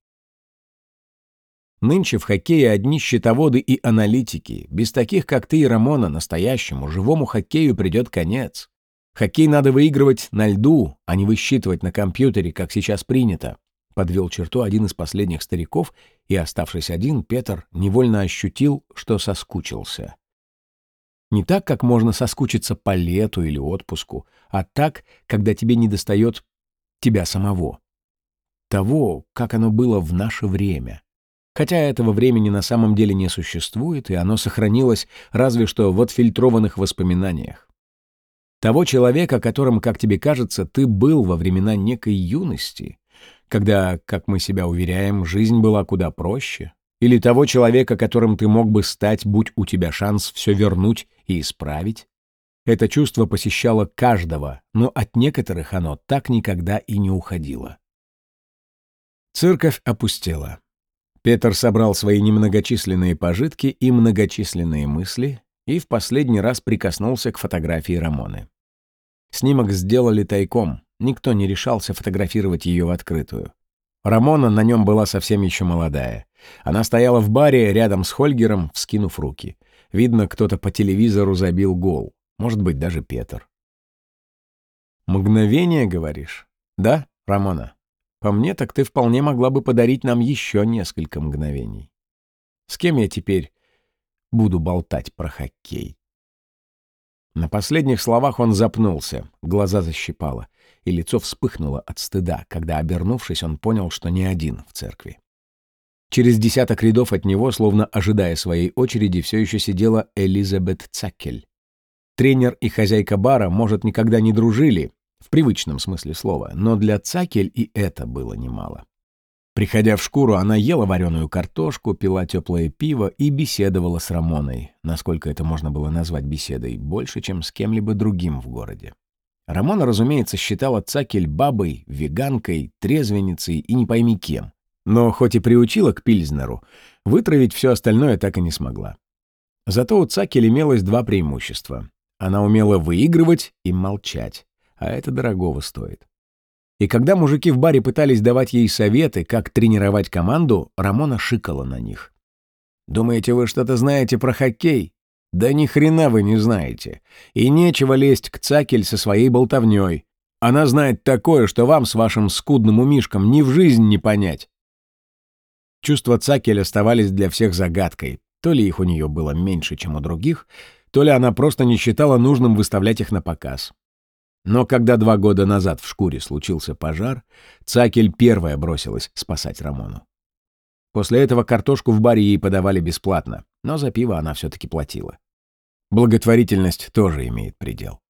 Нынче в хоккее одни счетоводы и аналитики. Без таких, как ты и Рамона, настоящему, живому хоккею придет конец. Хоккей надо выигрывать на льду, а не высчитывать на компьютере, как сейчас принято. Подвел черту один из последних стариков, и, оставшись один, Петр невольно ощутил, что соскучился. Не так, как можно соскучиться по лету или отпуску, а так, когда тебе недостает тебя самого. Того, как оно было в наше время. Хотя этого времени на самом деле не существует, и оно сохранилось разве что в отфильтрованных воспоминаниях. Того человека, которым, как тебе кажется, ты был во времена некой юности, когда, как мы себя уверяем, жизнь была куда проще, или того человека, которым ты мог бы стать, будь у тебя шанс все вернуть и исправить. Это чувство посещало каждого, но от некоторых оно так никогда и не уходило. Церковь опустела. Петр собрал свои немногочисленные пожитки и многочисленные мысли и в последний раз прикоснулся к фотографии Рамоны. Снимок сделали тайком, никто не решался фотографировать ее в открытую. Рамона на нем была совсем еще молодая. Она стояла в баре рядом с Хольгером, вскинув руки. Видно, кто-то по телевизору забил гол, может быть, даже Петр. «Мгновение, говоришь?» «Да, Рамона, по мне, так ты вполне могла бы подарить нам еще несколько мгновений. С кем я теперь буду болтать про хоккей?» На последних словах он запнулся, глаза защипало, и лицо вспыхнуло от стыда, когда, обернувшись, он понял, что не один в церкви. Через десяток рядов от него, словно ожидая своей очереди, все еще сидела Элизабет Цакель. Тренер и хозяйка бара, может, никогда не дружили, в привычном смысле слова, но для Цакель и это было немало. Приходя в шкуру, она ела вареную картошку, пила теплое пиво и беседовала с Рамоной, насколько это можно было назвать беседой, больше, чем с кем-либо другим в городе. Рамона, разумеется, считала Цакель бабой, веганкой, трезвенницей и не пойми кем. Но хоть и приучила к пильзнеру, вытравить все остальное так и не смогла. Зато у Цакель имелось два преимущества. Она умела выигрывать и молчать, а это дорогого стоит. И когда мужики в баре пытались давать ей советы, как тренировать команду, Рамона шикала на них. «Думаете, вы что-то знаете про хоккей? Да ни хрена вы не знаете. И нечего лезть к Цакель со своей болтовней. Она знает такое, что вам с вашим скудным умишком ни в жизнь не понять». Чувства Цакель оставались для всех загадкой. То ли их у нее было меньше, чем у других, то ли она просто не считала нужным выставлять их на показ. Но когда 2 года назад в шкуре случился пожар, Цакель первая бросилась спасать Рамону. После этого картошку в баре ей подавали бесплатно, но за пиво она все-таки платила. Благотворительность тоже имеет предел.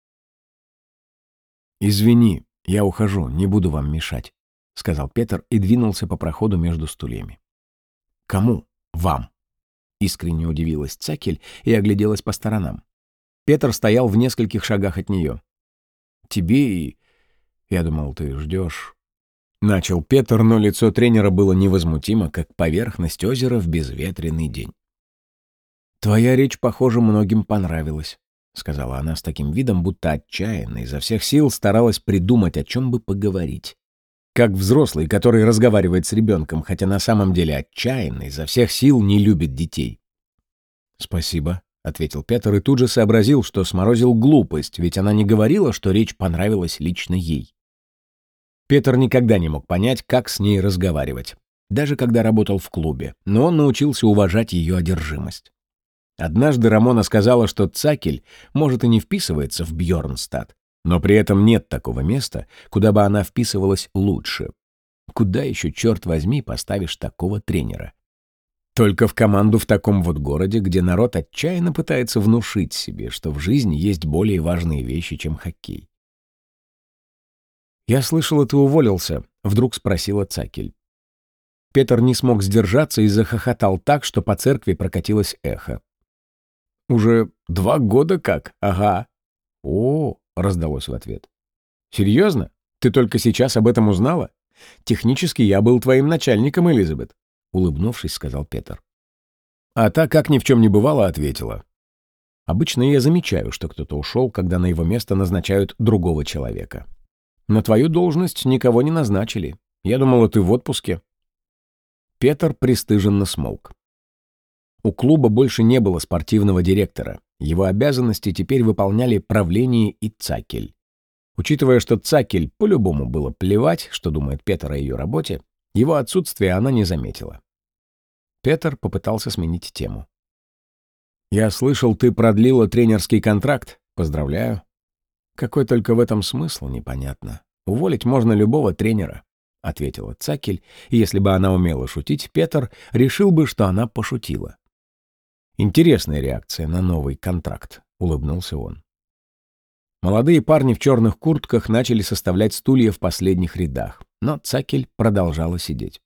«Извини, я ухожу, не буду вам мешать», — сказал Петр и двинулся по проходу между стульями. «Кому? Вам?» — искренне удивилась Цакель и огляделась по сторонам. Петр стоял в нескольких шагах от нее. «Тебе и... Я думал, ты ждешь...» Начал Петр, но лицо тренера было невозмутимо, как поверхность озера в безветренный день. «Твоя речь, похоже, многим понравилась», — сказала она с таким видом, будто отчаянно изо всех сил старалась придумать, о чем бы поговорить. Как взрослый, который разговаривает с ребенком, хотя на самом деле отчаянно изо всех сил не любит детей. «Спасибо», — ответил Петр и тут же сообразил, что сморозил глупость, ведь она не говорила, что речь понравилась лично ей. Петр никогда не мог понять, как с ней разговаривать, даже когда работал в клубе, но он научился уважать ее одержимость. Однажды Рамона сказала, что Цакель, может, и не вписывается в Бьорнстад, но при этом нет такого места, куда бы она вписывалась лучше. Куда еще, черт возьми, поставишь такого тренера? Только в команду в таком вот городе, где народ отчаянно пытается внушить себе, что в жизни есть более важные вещи, чем хоккей. «Я слышала, ты уволился», — вдруг спросила Цакель. Петр не смог сдержаться и захохотал так, что по церкви прокатилось эхо. «Уже 2 года как? Ага». «О», — раздалось в ответ. «Серьезно? Ты только сейчас об этом узнала? Технически я был твоим начальником, Элизабет», — улыбнувшись, сказал Петр. А та, как ни в чем не бывало, ответила. «Обычно я замечаю, что кто-то ушел, когда на его место назначают другого человека. На твою должность никого не назначили. Я думала, ты в отпуске». Петр пристыженно смолк. У клуба больше не было спортивного директора. Его обязанности теперь выполняли правление и Цакель. Учитывая, что Цакель по-любому было плевать, что думает Петр о ее работе, его отсутствие она не заметила. Петр попытался сменить тему. «Я слышал, ты продлила тренерский контракт. Поздравляю». «Какой только в этом смысл, непонятно. Уволить можно любого тренера», — ответила Цакель, и если бы она умела шутить, Петр решил бы, что она пошутила. «Интересная реакция на новый контракт», — улыбнулся он. Молодые парни в черных куртках начали составлять стулья в последних рядах, но Цакель продолжала сидеть.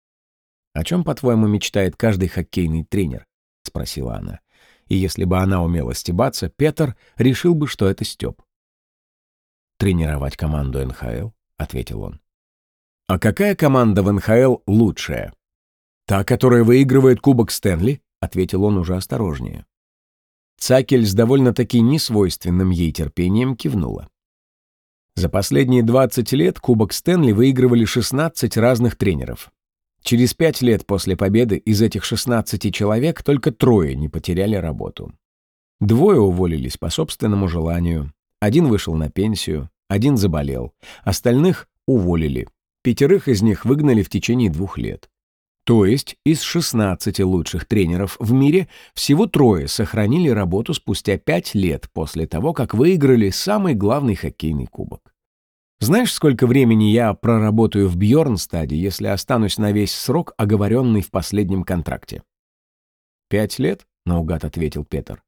«О чем, по-твоему, мечтает каждый хоккейный тренер?» — спросила она. И если бы она умела стебаться, Петр решил бы, что это стеб. «Тренировать команду НХЛ», — ответил он. «А какая команда в НХЛ лучшая?» «Та, которая выигрывает Кубок Стэнли», — ответил он уже осторожнее. Цакель с довольно-таки несвойственным ей терпением кивнула. За последние 20 лет Кубок Стэнли выигрывали 16 разных тренеров. Через 5 лет после победы из этих 16 человек только 3 не потеряли работу. 2 уволились по собственному желанию, 1 вышел на пенсию, 1 заболел, остальных уволили. 5 из них выгнали в течение 2 лет. То есть из 16 лучших тренеров в мире всего 3 сохранили работу спустя 5 лет после того, как выиграли самый главный хоккейный кубок. Знаешь, сколько времени я проработаю в Бьорнстаде, если останусь на весь срок, оговоренный в последнем контракте? 5 лет? — наугад ответил Петр.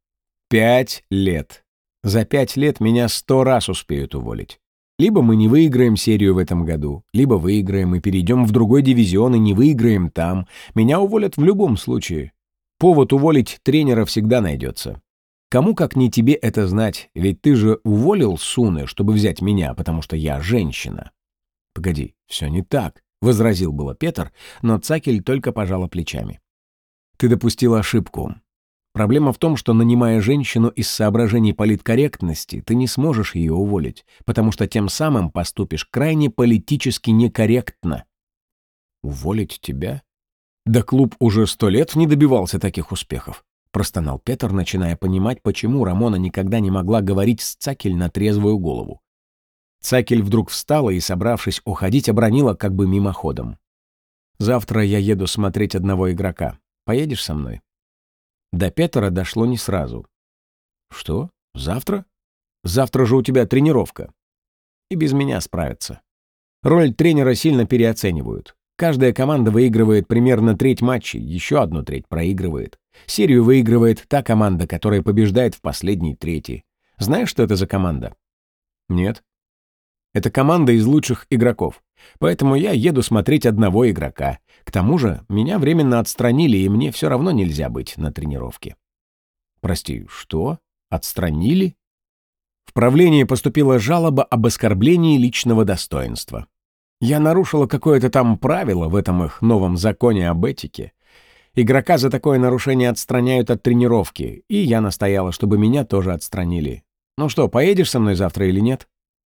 5 лет. За 5 лет меня 100 раз успеют уволить. Либо мы не выиграем серию в этом году, либо выиграем и перейдем в другой дивизион и не выиграем там. Меня уволят в любом случае. Повод уволить тренера всегда найдется. Кому как не тебе это знать, ведь ты же уволил Суне, чтобы взять меня, потому что я женщина. Погоди, все не так, — возразил было Петр, но Цакель только пожала плечами. Ты допустил ошибку. Проблема в том, что, нанимая женщину из соображений политкорректности, ты не сможешь ее уволить, потому что тем самым поступишь крайне политически некорректно. Уволить тебя? Да клуб уже 100 лет не добивался таких успехов, простонал Петр, начиная понимать, почему Рамона никогда не могла говорить с Цакель на трезвую голову. Цакель вдруг встала и, собравшись уходить, обронила как бы мимоходом. «Завтра я еду смотреть одного игрока. Поедешь со мной?» До Петра дошло не сразу. «Что? Завтра? Завтра же у тебя тренировка. И без меня справятся. Роль тренера сильно переоценивают. Каждая команда выигрывает примерно треть матчей, еще одну треть проигрывает. Серию выигрывает та команда, которая побеждает в последней трети. Знаешь, что это за команда?» «Нет». «Это команда из лучших игроков. Поэтому я еду смотреть одного игрока. К тому же меня временно отстранили, и мне все равно нельзя быть на тренировке». «Прости, что? Отстранили?» В правление поступила жалоба об оскорблении личного достоинства. Я нарушила какое-то там правило в этом их новом законе об этике. Игрока за такое нарушение отстраняют от тренировки, и я настояла, чтобы меня тоже отстранили. Ну что, поедешь со мной завтра или нет?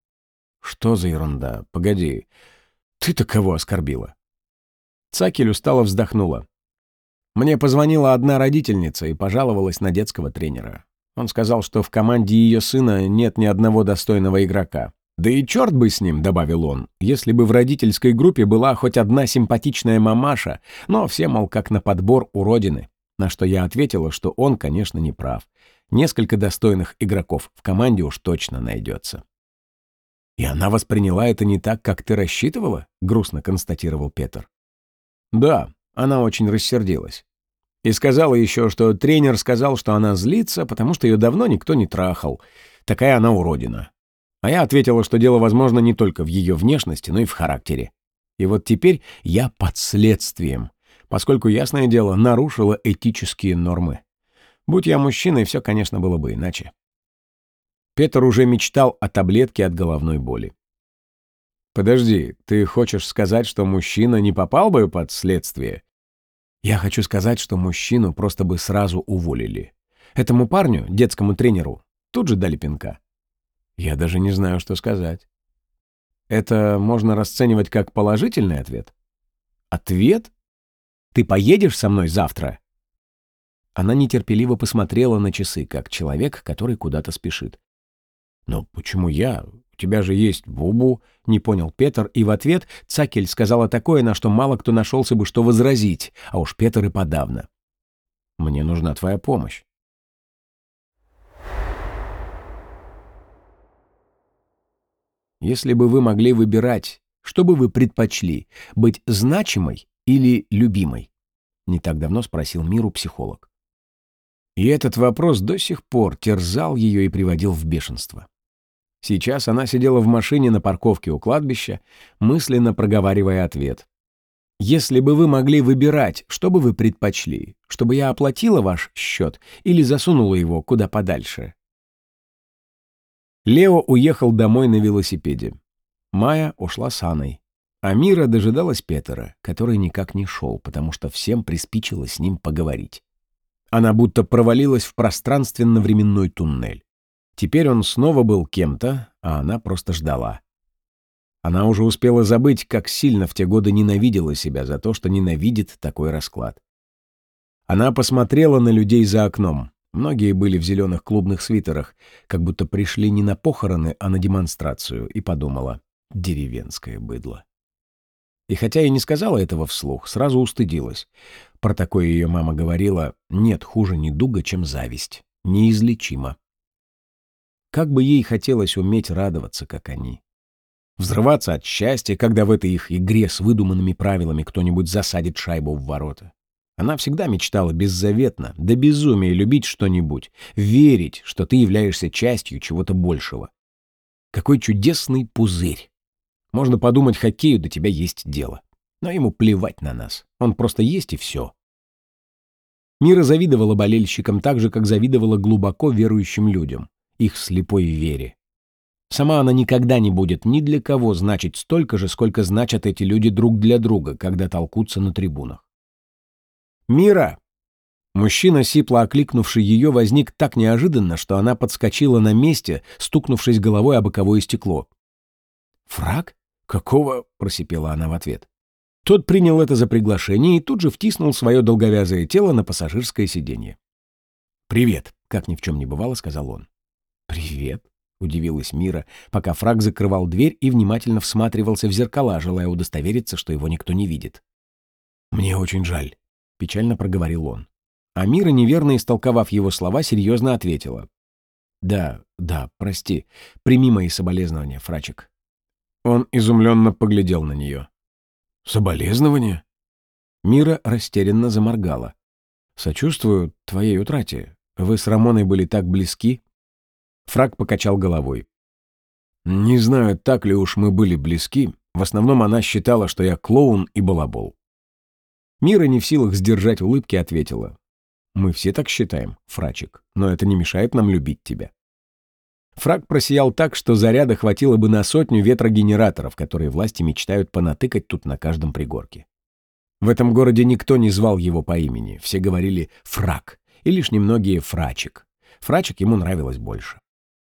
Что за ерунда? Погоди. Ты-то кого оскорбила? Цакель устало вздохнула. Мне позвонила одна родительница и пожаловалась на детского тренера. Он сказал, что в команде ее сына нет ни одного достойного игрока. «Да и черт бы с ним», — добавил он, «если бы в родительской группе была хоть одна симпатичная мамаша, но все, мол, как на подбор уродины». На что я ответила, что он, конечно, не прав. Несколько достойных игроков в команде уж точно найдется. «И она восприняла это не так, как ты рассчитывала?» — грустно констатировал Петр. «Да, она очень рассердилась. И сказала еще, что тренер сказал, что она злится, потому что ее давно никто не трахал. Такая она уродина. А я ответила, что дело, возможно, не только в ее внешности, но и в характере. И вот теперь я под следствием, поскольку, ясное дело, нарушила этические нормы. Будь я мужчиной, все, конечно, было бы иначе». Петр уже мечтал о таблетке от головной боли. «Подожди, ты хочешь сказать, что мужчина не попал бы под следствие?» «Я хочу сказать, что мужчину просто бы сразу уволили. Этому парню, детскому тренеру, тут же дали пинка». «Я даже не знаю, что сказать». «Это можно расценивать как положительный ответ?» «Ответ? Ты поедешь со мной завтра?» Она нетерпеливо посмотрела на часы, как человек, который куда-то спешит. «Но почему я? У тебя же есть Бубу», — не понял Петр, и в ответ Цакель сказала такое, на что мало кто нашелся бы что возразить, а уж Петр и подавно. «Мне нужна твоя помощь». Если бы вы могли выбирать, что бы вы предпочли, быть значимой или любимой? Не так давно спросил Миру психолог. И этот вопрос до сих пор терзал ее и приводил в бешенство. Сейчас она сидела в машине на парковке у кладбища, мысленно проговаривая ответ. «Если бы вы могли выбирать, что бы вы предпочли? Чтобы я оплатила ваш счет или засунула его куда подальше?» Лео уехал домой на велосипеде. Майя ушла с Анной. А Мира дожидалась Петера, который никак не шел, потому что всем приспичило с ним поговорить. Она будто провалилась в пространственно-временной туннель. Теперь он снова был кем-то, а она просто ждала. Она уже успела забыть, как сильно в те годы ненавидела себя за то, что ненавидит такой расклад. Она посмотрела на людей за окном. Многие были в зеленых клубных свитерах, как будто пришли не на похороны, а на демонстрацию, и подумала: Деревенское быдло. И хотя я не сказала этого вслух, сразу устыдилась. Про такое ее мама говорила: нет хуже недуга, чем зависть. Неизлечимо. Как бы ей хотелось уметь радоваться, как они. Взрываться от счастья, когда в этой их игре с выдуманными правилами кто-нибудь засадит шайбу в ворота. Она всегда мечтала беззаветно, до безумия любить что-нибудь, верить, что ты являешься частью чего-то большего. Какой чудесный пузырь! Можно подумать, хоккею до тебя есть дело. Но ему плевать на нас. Он просто есть и все. Мира завидовала болельщикам так же, как завидовала глубоко верующим людям, их слепой вере. Сама она никогда не будет ни для кого значить столько же, сколько значат эти люди друг для друга, когда толкутся на трибунах. «Мира!» Мужчина, сипло окликнувший ее, возник так неожиданно, что она подскочила на месте, стукнувшись головой о боковое стекло. «Фрак? Какого?» — просипела она в ответ. Тот принял это за приглашение и тут же втиснул свое долговязое тело на пассажирское сиденье. «Привет», — как ни в чем не бывало, сказал он. «Привет», — удивилась Мира, пока Фрак закрывал дверь и внимательно всматривался в зеркала, желая удостовериться, что его никто не видит. «Мне очень жаль», — печально проговорил он. А Мира, неверно истолковав его слова, серьезно ответила. «Да, прости. Прими мои соболезнования, Фрачик». Он изумленно поглядел на нее. «Соболезнования?» Мира растерянно заморгала. «Сочувствую твоей утрате. Вы с Рамоной были так близки?» Фрак покачал головой. «Не знаю, так ли уж мы были близки. В основном она считала, что я клоун и балабол». Мира, не в силах сдержать улыбки, ответила. «Мы все так считаем, Фрачик, но это не мешает нам любить тебя». Фрак просиял так, что заряда хватило бы на 100 ветрогенераторов, которые власти мечтают понатыкать тут на каждом пригорке. В этом городе никто не звал его по имени, все говорили «Фрак», и лишь немногие «Фрачик». Фрачик ему нравилось больше.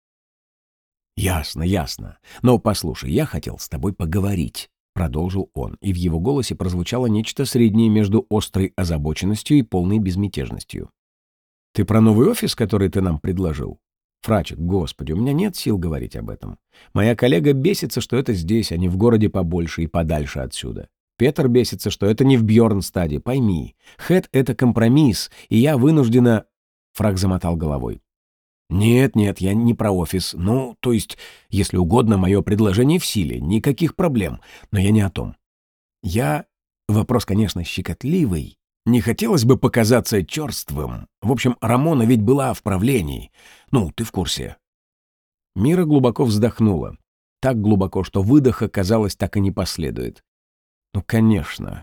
«Ясно, ясно. Но послушай, я хотел с тобой поговорить», — продолжил он, и в его голосе прозвучало нечто среднее между острой озабоченностью и полной безмятежностью. «Ты про новый офис, который ты нам предложил?» «Фрачик, господи, у меня нет сил говорить об этом. Моя коллега бесится, что это здесь, а не в городе побольше и подальше отсюда. Петр бесится, что это не в Бьорнстаде, пойми. Хэт — это компромисс, и я вынуждена...» Фрак замотал головой. «Нет, я не про офис. Ну, то есть, если угодно, мое предложение в силе, никаких проблем. Но я не о том. Вопрос, конечно, щекотливый. Не хотелось бы показаться черствым. В общем, Рамона ведь была в правлении. Ну, ты в курсе». Мира глубоко вздохнула. Так глубоко, что выдоха, казалось, так и не последует. Ну, конечно,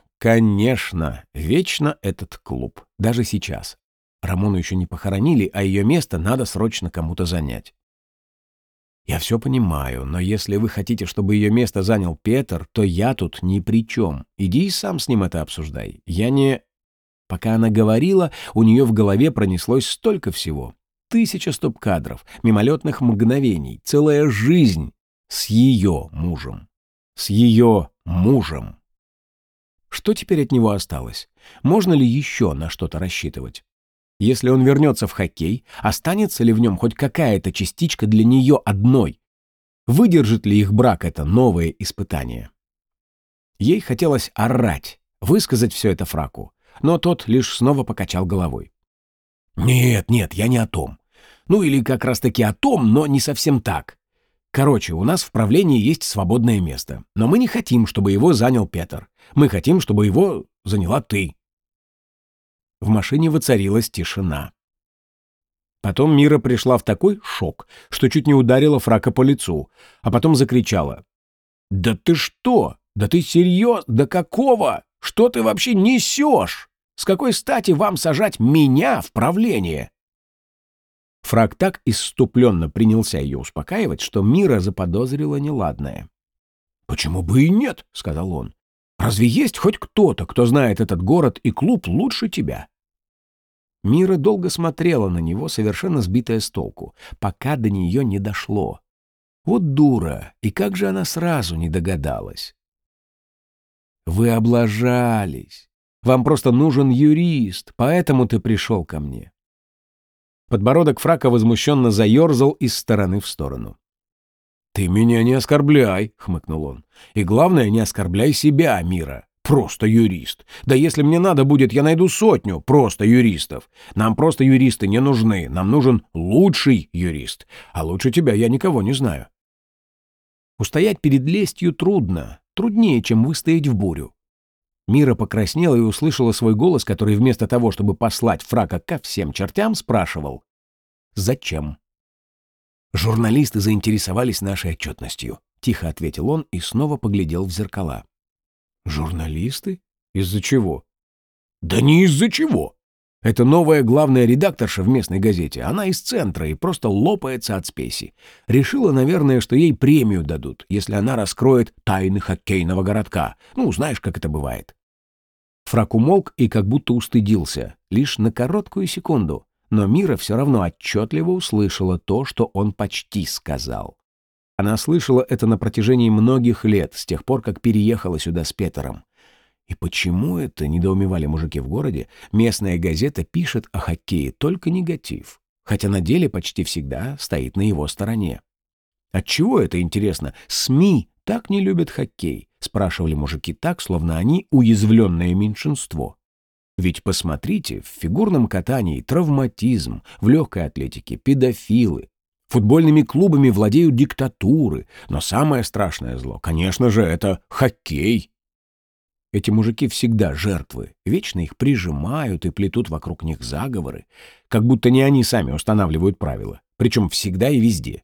вечно этот клуб. Даже сейчас. Рамону еще не похоронили, а ее место надо срочно кому-то занять. «Я все понимаю, но если вы хотите, чтобы ее место занял Петр, то я тут ни при чем. Иди и сам с ним это обсуждай. Я не...» Пока она говорила, у нее в голове пронеслось столько всего. 1000 стоп-кадров, мимолетных мгновений, целая жизнь с ее мужем. С ее мужем. Что теперь от него осталось? Можно ли еще на что-то рассчитывать? Если он вернется в хоккей, останется ли в нем хоть какая-то частичка для нее одной? Выдержит ли их брак это новое испытание? Ей хотелось орать, высказать все это Фраку, но тот лишь снова покачал головой. «Нет, я не о том. Ну или как раз-таки о том, но не совсем так. Короче, у нас в правлении есть свободное место, но мы не хотим, чтобы его занял Петр. Мы хотим, чтобы его заняла ты». В машине воцарилась тишина. Потом Мира пришла в такой шок, что чуть не ударила Фрака по лицу, а потом закричала. «Да ты что? Да ты серьезно? Да какого? Что ты вообще несешь? С какой стати вам сажать меня в правление?» Фрак так исступленно принялся ее успокаивать, что Мира заподозрила неладное. «Почему бы и нет?» — сказал он. «Разве есть хоть кто-то, кто знает этот город и клуб лучше тебя?» Мира долго смотрела на него, совершенно сбитая с толку, пока до нее не дошло. Вот дура, и как же она сразу не догадалась? «Вы облажались. Вам просто нужен юрист, поэтому ты пришел ко мне». Подбородок Фрака возмущенно заерзал из стороны в сторону. «Ты меня не оскорбляй», — хмыкнул он. «И главное, не оскорбляй себя, Мира. Просто юрист. Да если мне надо будет, я найду 100 просто юристов. Нам просто юристы не нужны. Нам нужен лучший юрист. А лучше тебя я никого не знаю». Устоять перед лестью трудно. Труднее, чем выстоять в бурю. Мира покраснела и услышала свой голос, который вместо того, чтобы послать Фрака ко всем чертям, спрашивал: «Зачем?» «Журналисты заинтересовались нашей отчетностью», — тихо ответил он и снова поглядел в зеркала. «Журналисты? Из-за чего?» «Да не из-за чего. Это новая главная редакторша в местной газете. Она из центра и просто лопается от спеси. Решила, наверное, что ей премию дадут, если она раскроет тайны хоккейного городка. Ну, знаешь, как это бывает». Фрак умолк и как будто устыдился, лишь на короткую секунду. Но Мира все равно отчетливо услышала то, что он почти сказал. Она слышала это на протяжении многих лет, с тех пор, как переехала сюда с Петером. И почему это, недоумевали мужики в городе, местная газета пишет о хоккее только негатив, хотя на деле почти всегда стоит на его стороне? Отчего это, интересно, СМИ так не любят хоккей? Спрашивали мужики так, словно они уязвленное меньшинство. Ведь посмотрите, в фигурном катании травматизм, в легкой атлетике педофилы, футбольными клубами владеют диктатуры, но самое страшное зло, конечно же, это хоккей. Эти мужики всегда жертвы, вечно их прижимают и плетут вокруг них заговоры, как будто не они сами устанавливают правила, причем всегда и везде.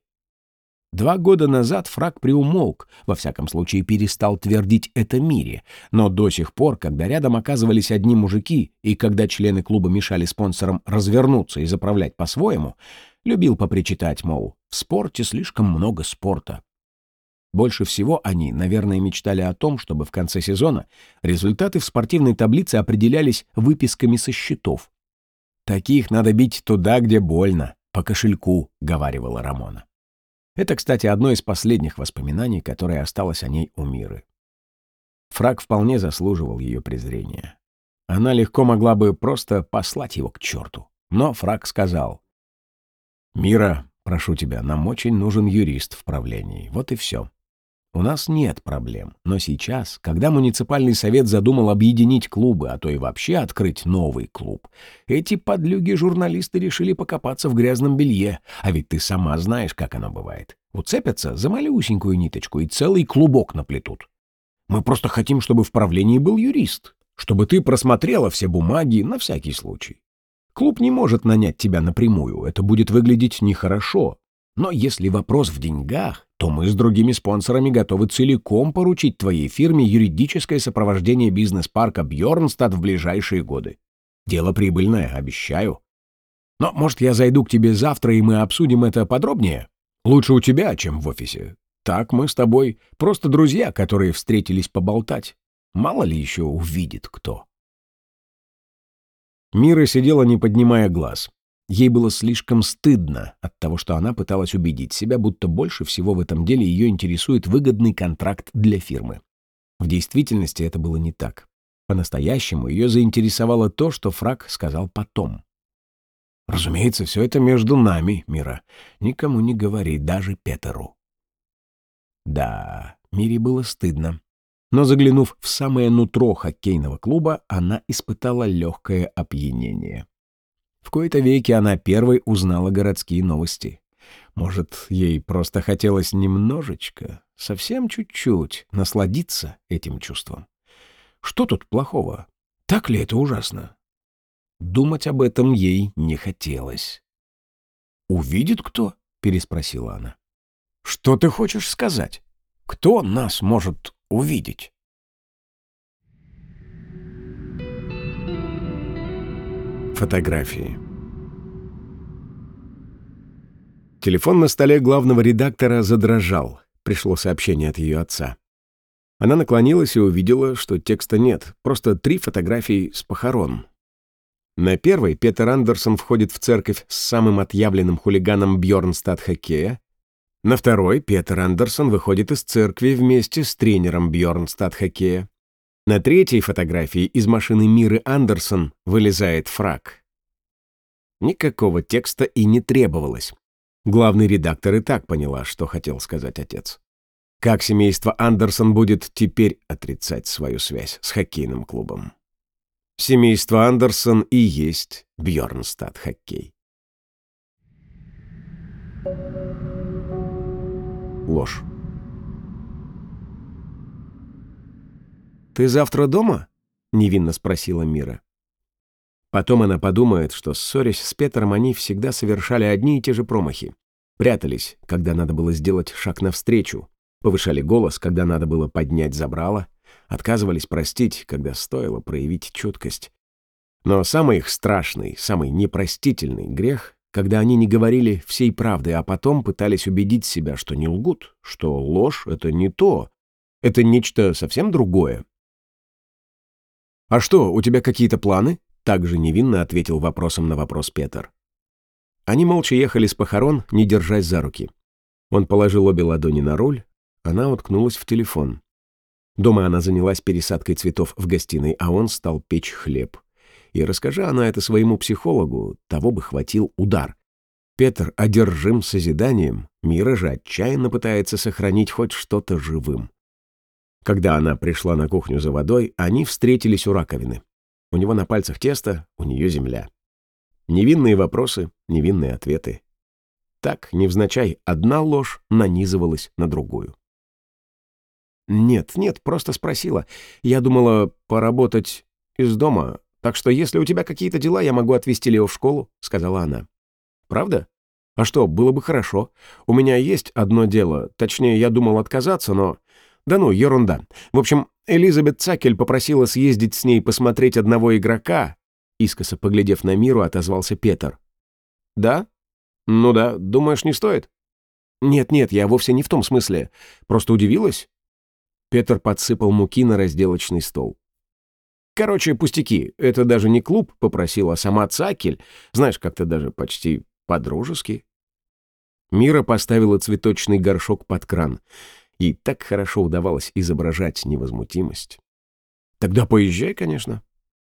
2 года назад Фрак приумолк, во всяком случае перестал твердить это Мире, но до сих пор, когда рядом оказывались одни мужики и когда члены клуба мешали спонсорам развернуться и заправлять по-своему, любил попричитать, мол, в спорте слишком много спорта. Больше всего они, наверное, мечтали о том, чтобы в конце сезона результаты в спортивной таблице определялись выписками со счетов. «Таких надо бить туда, где больно, по кошельку», — говаривала Рамона. Это, кстати, одно из последних воспоминаний, которое осталось о ней у Миры. Фрак вполне заслуживал ее презрения. Она легко могла бы просто послать его к черту. Но Фрак сказал: «Мира, прошу тебя, нам очень нужен юрист в правлении. Вот и все. У нас нет проблем, но сейчас, когда муниципальный совет задумал объединить клубы, а то и вообще открыть новый клуб, эти подлюги-журналисты решили покопаться в грязном белье, а ведь ты сама знаешь, как оно бывает. Уцепятся за малюсенькую ниточку и целый клубок наплетут. Мы просто хотим, чтобы в правлении был юрист, чтобы ты просмотрела все бумаги на всякий случай. Клуб не может нанять тебя напрямую, это будет выглядеть нехорошо. Но если вопрос в деньгах, то мы с другими спонсорами готовы целиком поручить твоей фирме юридическое сопровождение бизнес-парка Бьорнстад в ближайшие годы. Дело прибыльное, обещаю. Но, может, я зайду к тебе завтра, и мы обсудим это подробнее? Лучше у тебя, чем в офисе. Так мы с тобой просто друзья, которые встретились поболтать. Мало ли еще увидит кто». Мира сидела, не поднимая глаз. Ей было слишком стыдно от того, что она пыталась убедить себя, будто больше всего в этом деле ее интересует выгодный контракт для фирмы. В действительности это было не так. По-настоящему ее заинтересовало то, что Фрак сказал потом. «Разумеется, все это между нами, Мира. Никому не говори, даже Петеру». Да, Мире было стыдно. Но заглянув в самое нутро хоккейного клуба, она испытала легкое опьянение. В кои-то веки она первой узнала городские новости. Может, ей просто хотелось немножечко, совсем чуть-чуть, насладиться этим чувством. Что тут плохого? Так ли это ужасно? Думать об этом ей не хотелось. «Увидит кто?» — переспросила она. «Что ты хочешь сказать? Кто нас может увидеть?» Фотографии. Телефон на столе главного редактора задрожал. Пришло сообщение от ее отца. Она наклонилась и увидела, что текста нет, просто 3 фотографии с похорон. На первой Петер Андерсон входит в церковь с самым отъявленным хулиганом Бьорнстад-хоккея. На второй Петер Андерсон выходит из церкви вместе с тренером Бьорнстад-хоккея. На третьей фотографии из машины Миры Андерсон вылезает Фрак. Никакого текста и не требовалось. Главный редактор и так поняла, что хотел сказать отец. Как семейство Андерсон будет теперь отрицать свою связь с хоккейным клубом? Семейство Андерсон и есть Бьорнстад хоккей. Ложь. «Ты завтра дома?» — невинно спросила Мира. Потом она подумает, что, ссорясь с Петром, они всегда совершали одни и те же промахи. Прятались, когда надо было сделать шаг навстречу, повышали голос, когда надо было поднять забрало, отказывались простить, когда стоило проявить чуткость. Но самый их страшный, самый непростительный грех, когда они не говорили всей правды, а потом пытались убедить себя, что не лгут, что ложь — это не то, это нечто совсем другое. «А что, у тебя какие-то планы?» — также невинно ответил вопросом на вопрос Петр. Они молча ехали с похорон, не держась за руки. Он положил обе ладони на руль, она уткнулась в телефон. Дома она занялась пересадкой цветов в гостиной, а он стал печь хлеб. И расскажи она это своему психологу, того бы хватил удар. Петр одержим созиданием, Мира же отчаянно пытается сохранить хоть что-то живым. Когда она пришла на кухню за водой, они встретились у раковины. У него на пальцах тесто, у нее земля. Невинные вопросы, невинные ответы. Так, невзначай, одна ложь нанизывалась на другую. «Нет, просто спросила. Я думала поработать из дома, так что если у тебя какие-то дела, я могу отвезти Лео в школу», — сказала она. «Правда? А что, было бы хорошо. У меня есть одно дело, точнее, я думал отказаться, но... Да ну, ерунда. В общем, Элизабет Цакель попросила съездить с ней посмотреть одного игрока», — искоса поглядев на Миру, отозвался Петр. «Да? Ну да, думаешь, не стоит?» «Нет, я вовсе не в том смысле. Просто удивилась». Петр подсыпал муки на разделочный стол. «Короче, пустяки. Это даже не клуб попросил, а сама Цакель. Знаешь, как-то даже почти по-дружески». Мира поставила цветочный горшок под кран. Ей так хорошо удавалось изображать невозмутимость. «Тогда поезжай, конечно».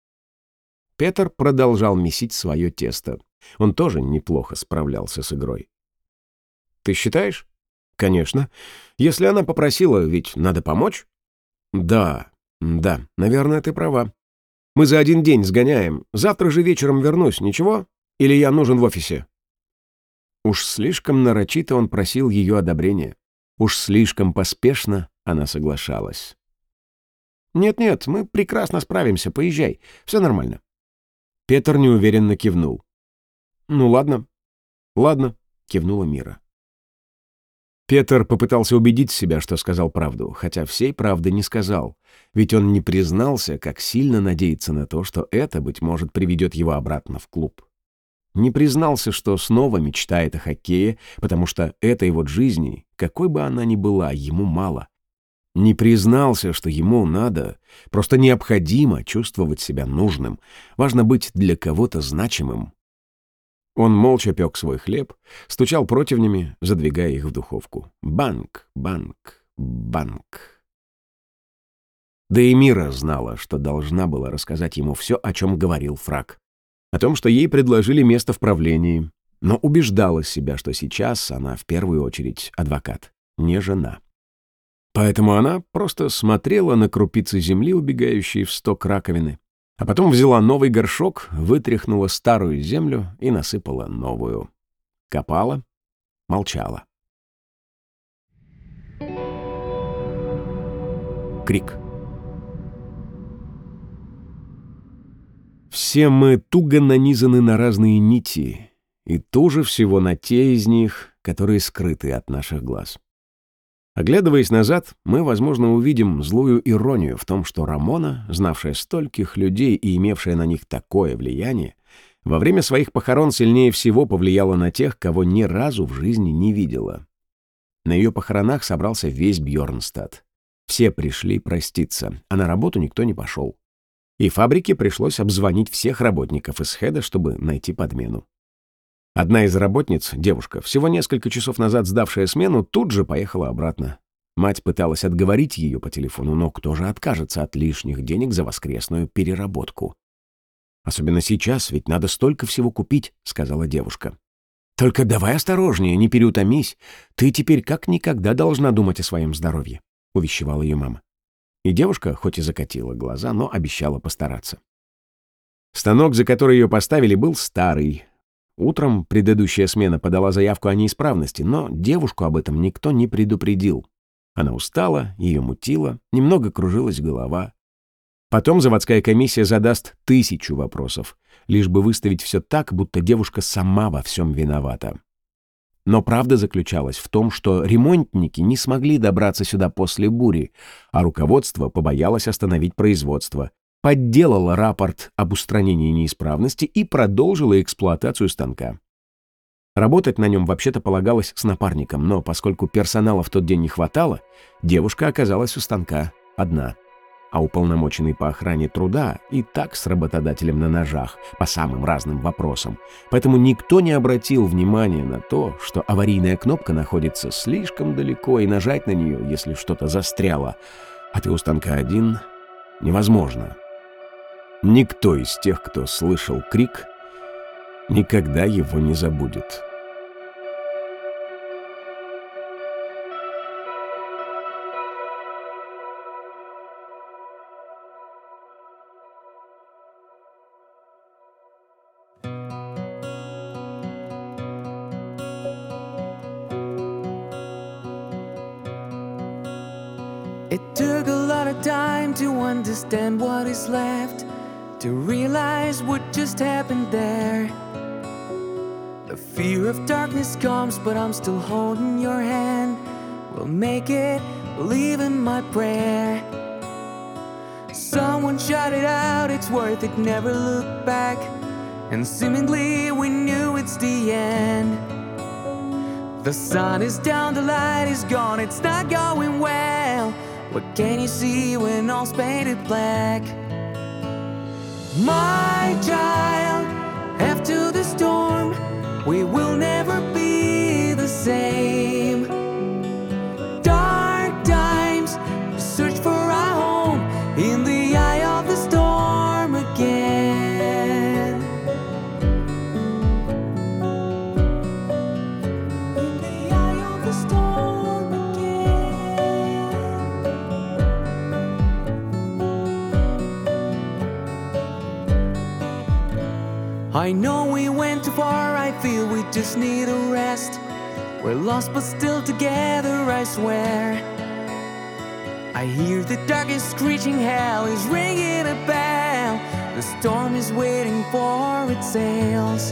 Петр продолжал месить свое тесто. Он тоже неплохо справлялся с игрой. «Ты считаешь?» «Конечно. Если она попросила, ведь надо помочь?» «Да, наверное, ты права. Мы за один день сгоняем. Завтра же вечером вернусь, ничего? Или я нужен в офисе?» Уж слишком нарочито он просил ее одобрения. Уж слишком поспешно она соглашалась. «Нет, мы прекрасно справимся, поезжай. Все нормально». Петр неуверенно кивнул. «Ну ладно», — кивнула Мира. Петр попытался убедить себя, что сказал правду, хотя всей правды не сказал, ведь он не признался, как сильно надеется на то, что это, быть может, приведет его обратно в клуб. Не признался, что снова мечтает о хоккее, потому что этой вот жизни, какой бы она ни была, ему мало. Не признался, что ему надо, просто необходимо чувствовать себя нужным, важно быть для кого-то значимым. Он молча пек свой хлеб, стучал противнями, задвигая их в духовку. Банк. Да и Мира знала, что должна была рассказать ему все, о чем говорил Фрак. О том, что ей предложили место в правлении, но убеждала себя, что сейчас она в первую очередь адвокат, не жена. Поэтому она просто смотрела на крупицы земли, убегающие в сток раковины, а потом взяла новый горшок, вытряхнула старую землю и насыпала новую. Копала, молчала. Крик. Все мы туго нанизаны на разные нити, и туже всего на те из них, которые скрыты от наших глаз. Оглядываясь назад, мы, возможно, увидим злую иронию в том, что Рамона, знавшая стольких людей и имевшая на них такое влияние, во время своих похорон сильнее всего повлияла на тех, кого ни разу в жизни не видела. На ее похоронах собрался весь Бьорнстад. Все пришли проститься, а на работу никто не пошел. И фабрике пришлось обзвонить всех работников из Хеда, чтобы найти подмену. Одна из работниц, девушка, всего несколько часов назад сдавшая смену, тут же поехала обратно. Мать пыталась отговорить ее по телефону, но кто же откажется от лишних денег за воскресную переработку? «Особенно сейчас, ведь надо столько всего купить», — сказала девушка. «Только давай осторожнее, не переутомись. Ты теперь как никогда должна думать о своем здоровье», — увещевала ее мама. И девушка, хоть и закатила глаза, но обещала постараться. Станок, за который ее поставили, был старый. Утром предыдущая смена подала заявку о неисправности, но девушку об этом никто не предупредил. Она устала, ее мутило, немного кружилась голова. Потом заводская комиссия задаст 1000 вопросов, лишь бы выставить все так, будто девушка сама во всем виновата. Но правда заключалась в том, что ремонтники не смогли добраться сюда после бури, а руководство побоялось остановить производство, подделало рапорт об устранении неисправности и продолжило эксплуатацию станка. Работать на нем вообще-то полагалось с напарником, но поскольку персонала в тот день не хватало, девушка оказалась у станка одна. А уполномоченный по охране труда и так с работодателем на ножах по самым разным вопросам. Поэтому никто не обратил внимания на то, что аварийная кнопка находится слишком далеко, и нажать на нее, если что-то застряло, а ты у станка один, невозможно. Никто из тех, кто слышал крик, никогда его не забудет. It took a lot of time to understand what is left, to realize what just happened there. The fear of darkness comes, but I'm still holding your hand. We'll make it, believe in my prayer. Someone shout it out, it's worth it, never look back. And seemingly we knew it's the end. The sun is down, the light is gone, it's not going well. What can you see when all's painted black? My child, after the storm, we will never be the same. Dark times, we search for our home in the eye of the storm again. In the eye of the storm again. I know we went too far, I feel we just need a rest. We're lost but still together, I swear. I hear the darkest screeching, hell is ringing a bell. The storm is waiting for its sails.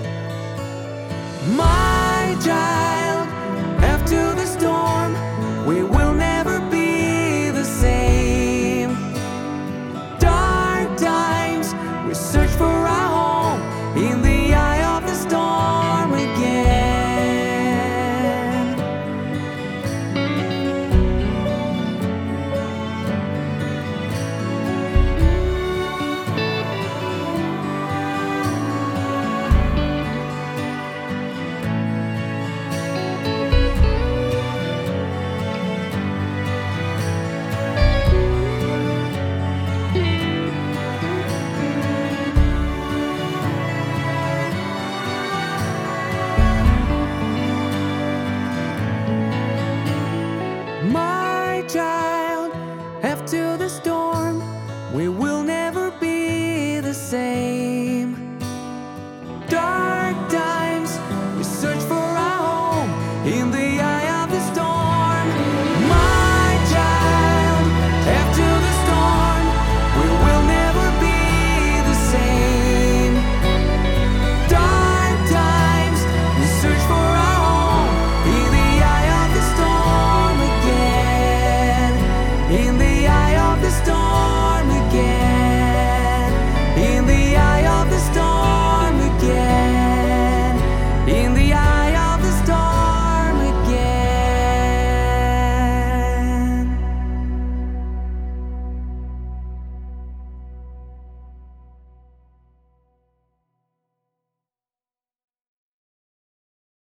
My child, after the storm, we will never be the same. Dark times, we search for our home in the eye of the storm again. My child, after the storm, we will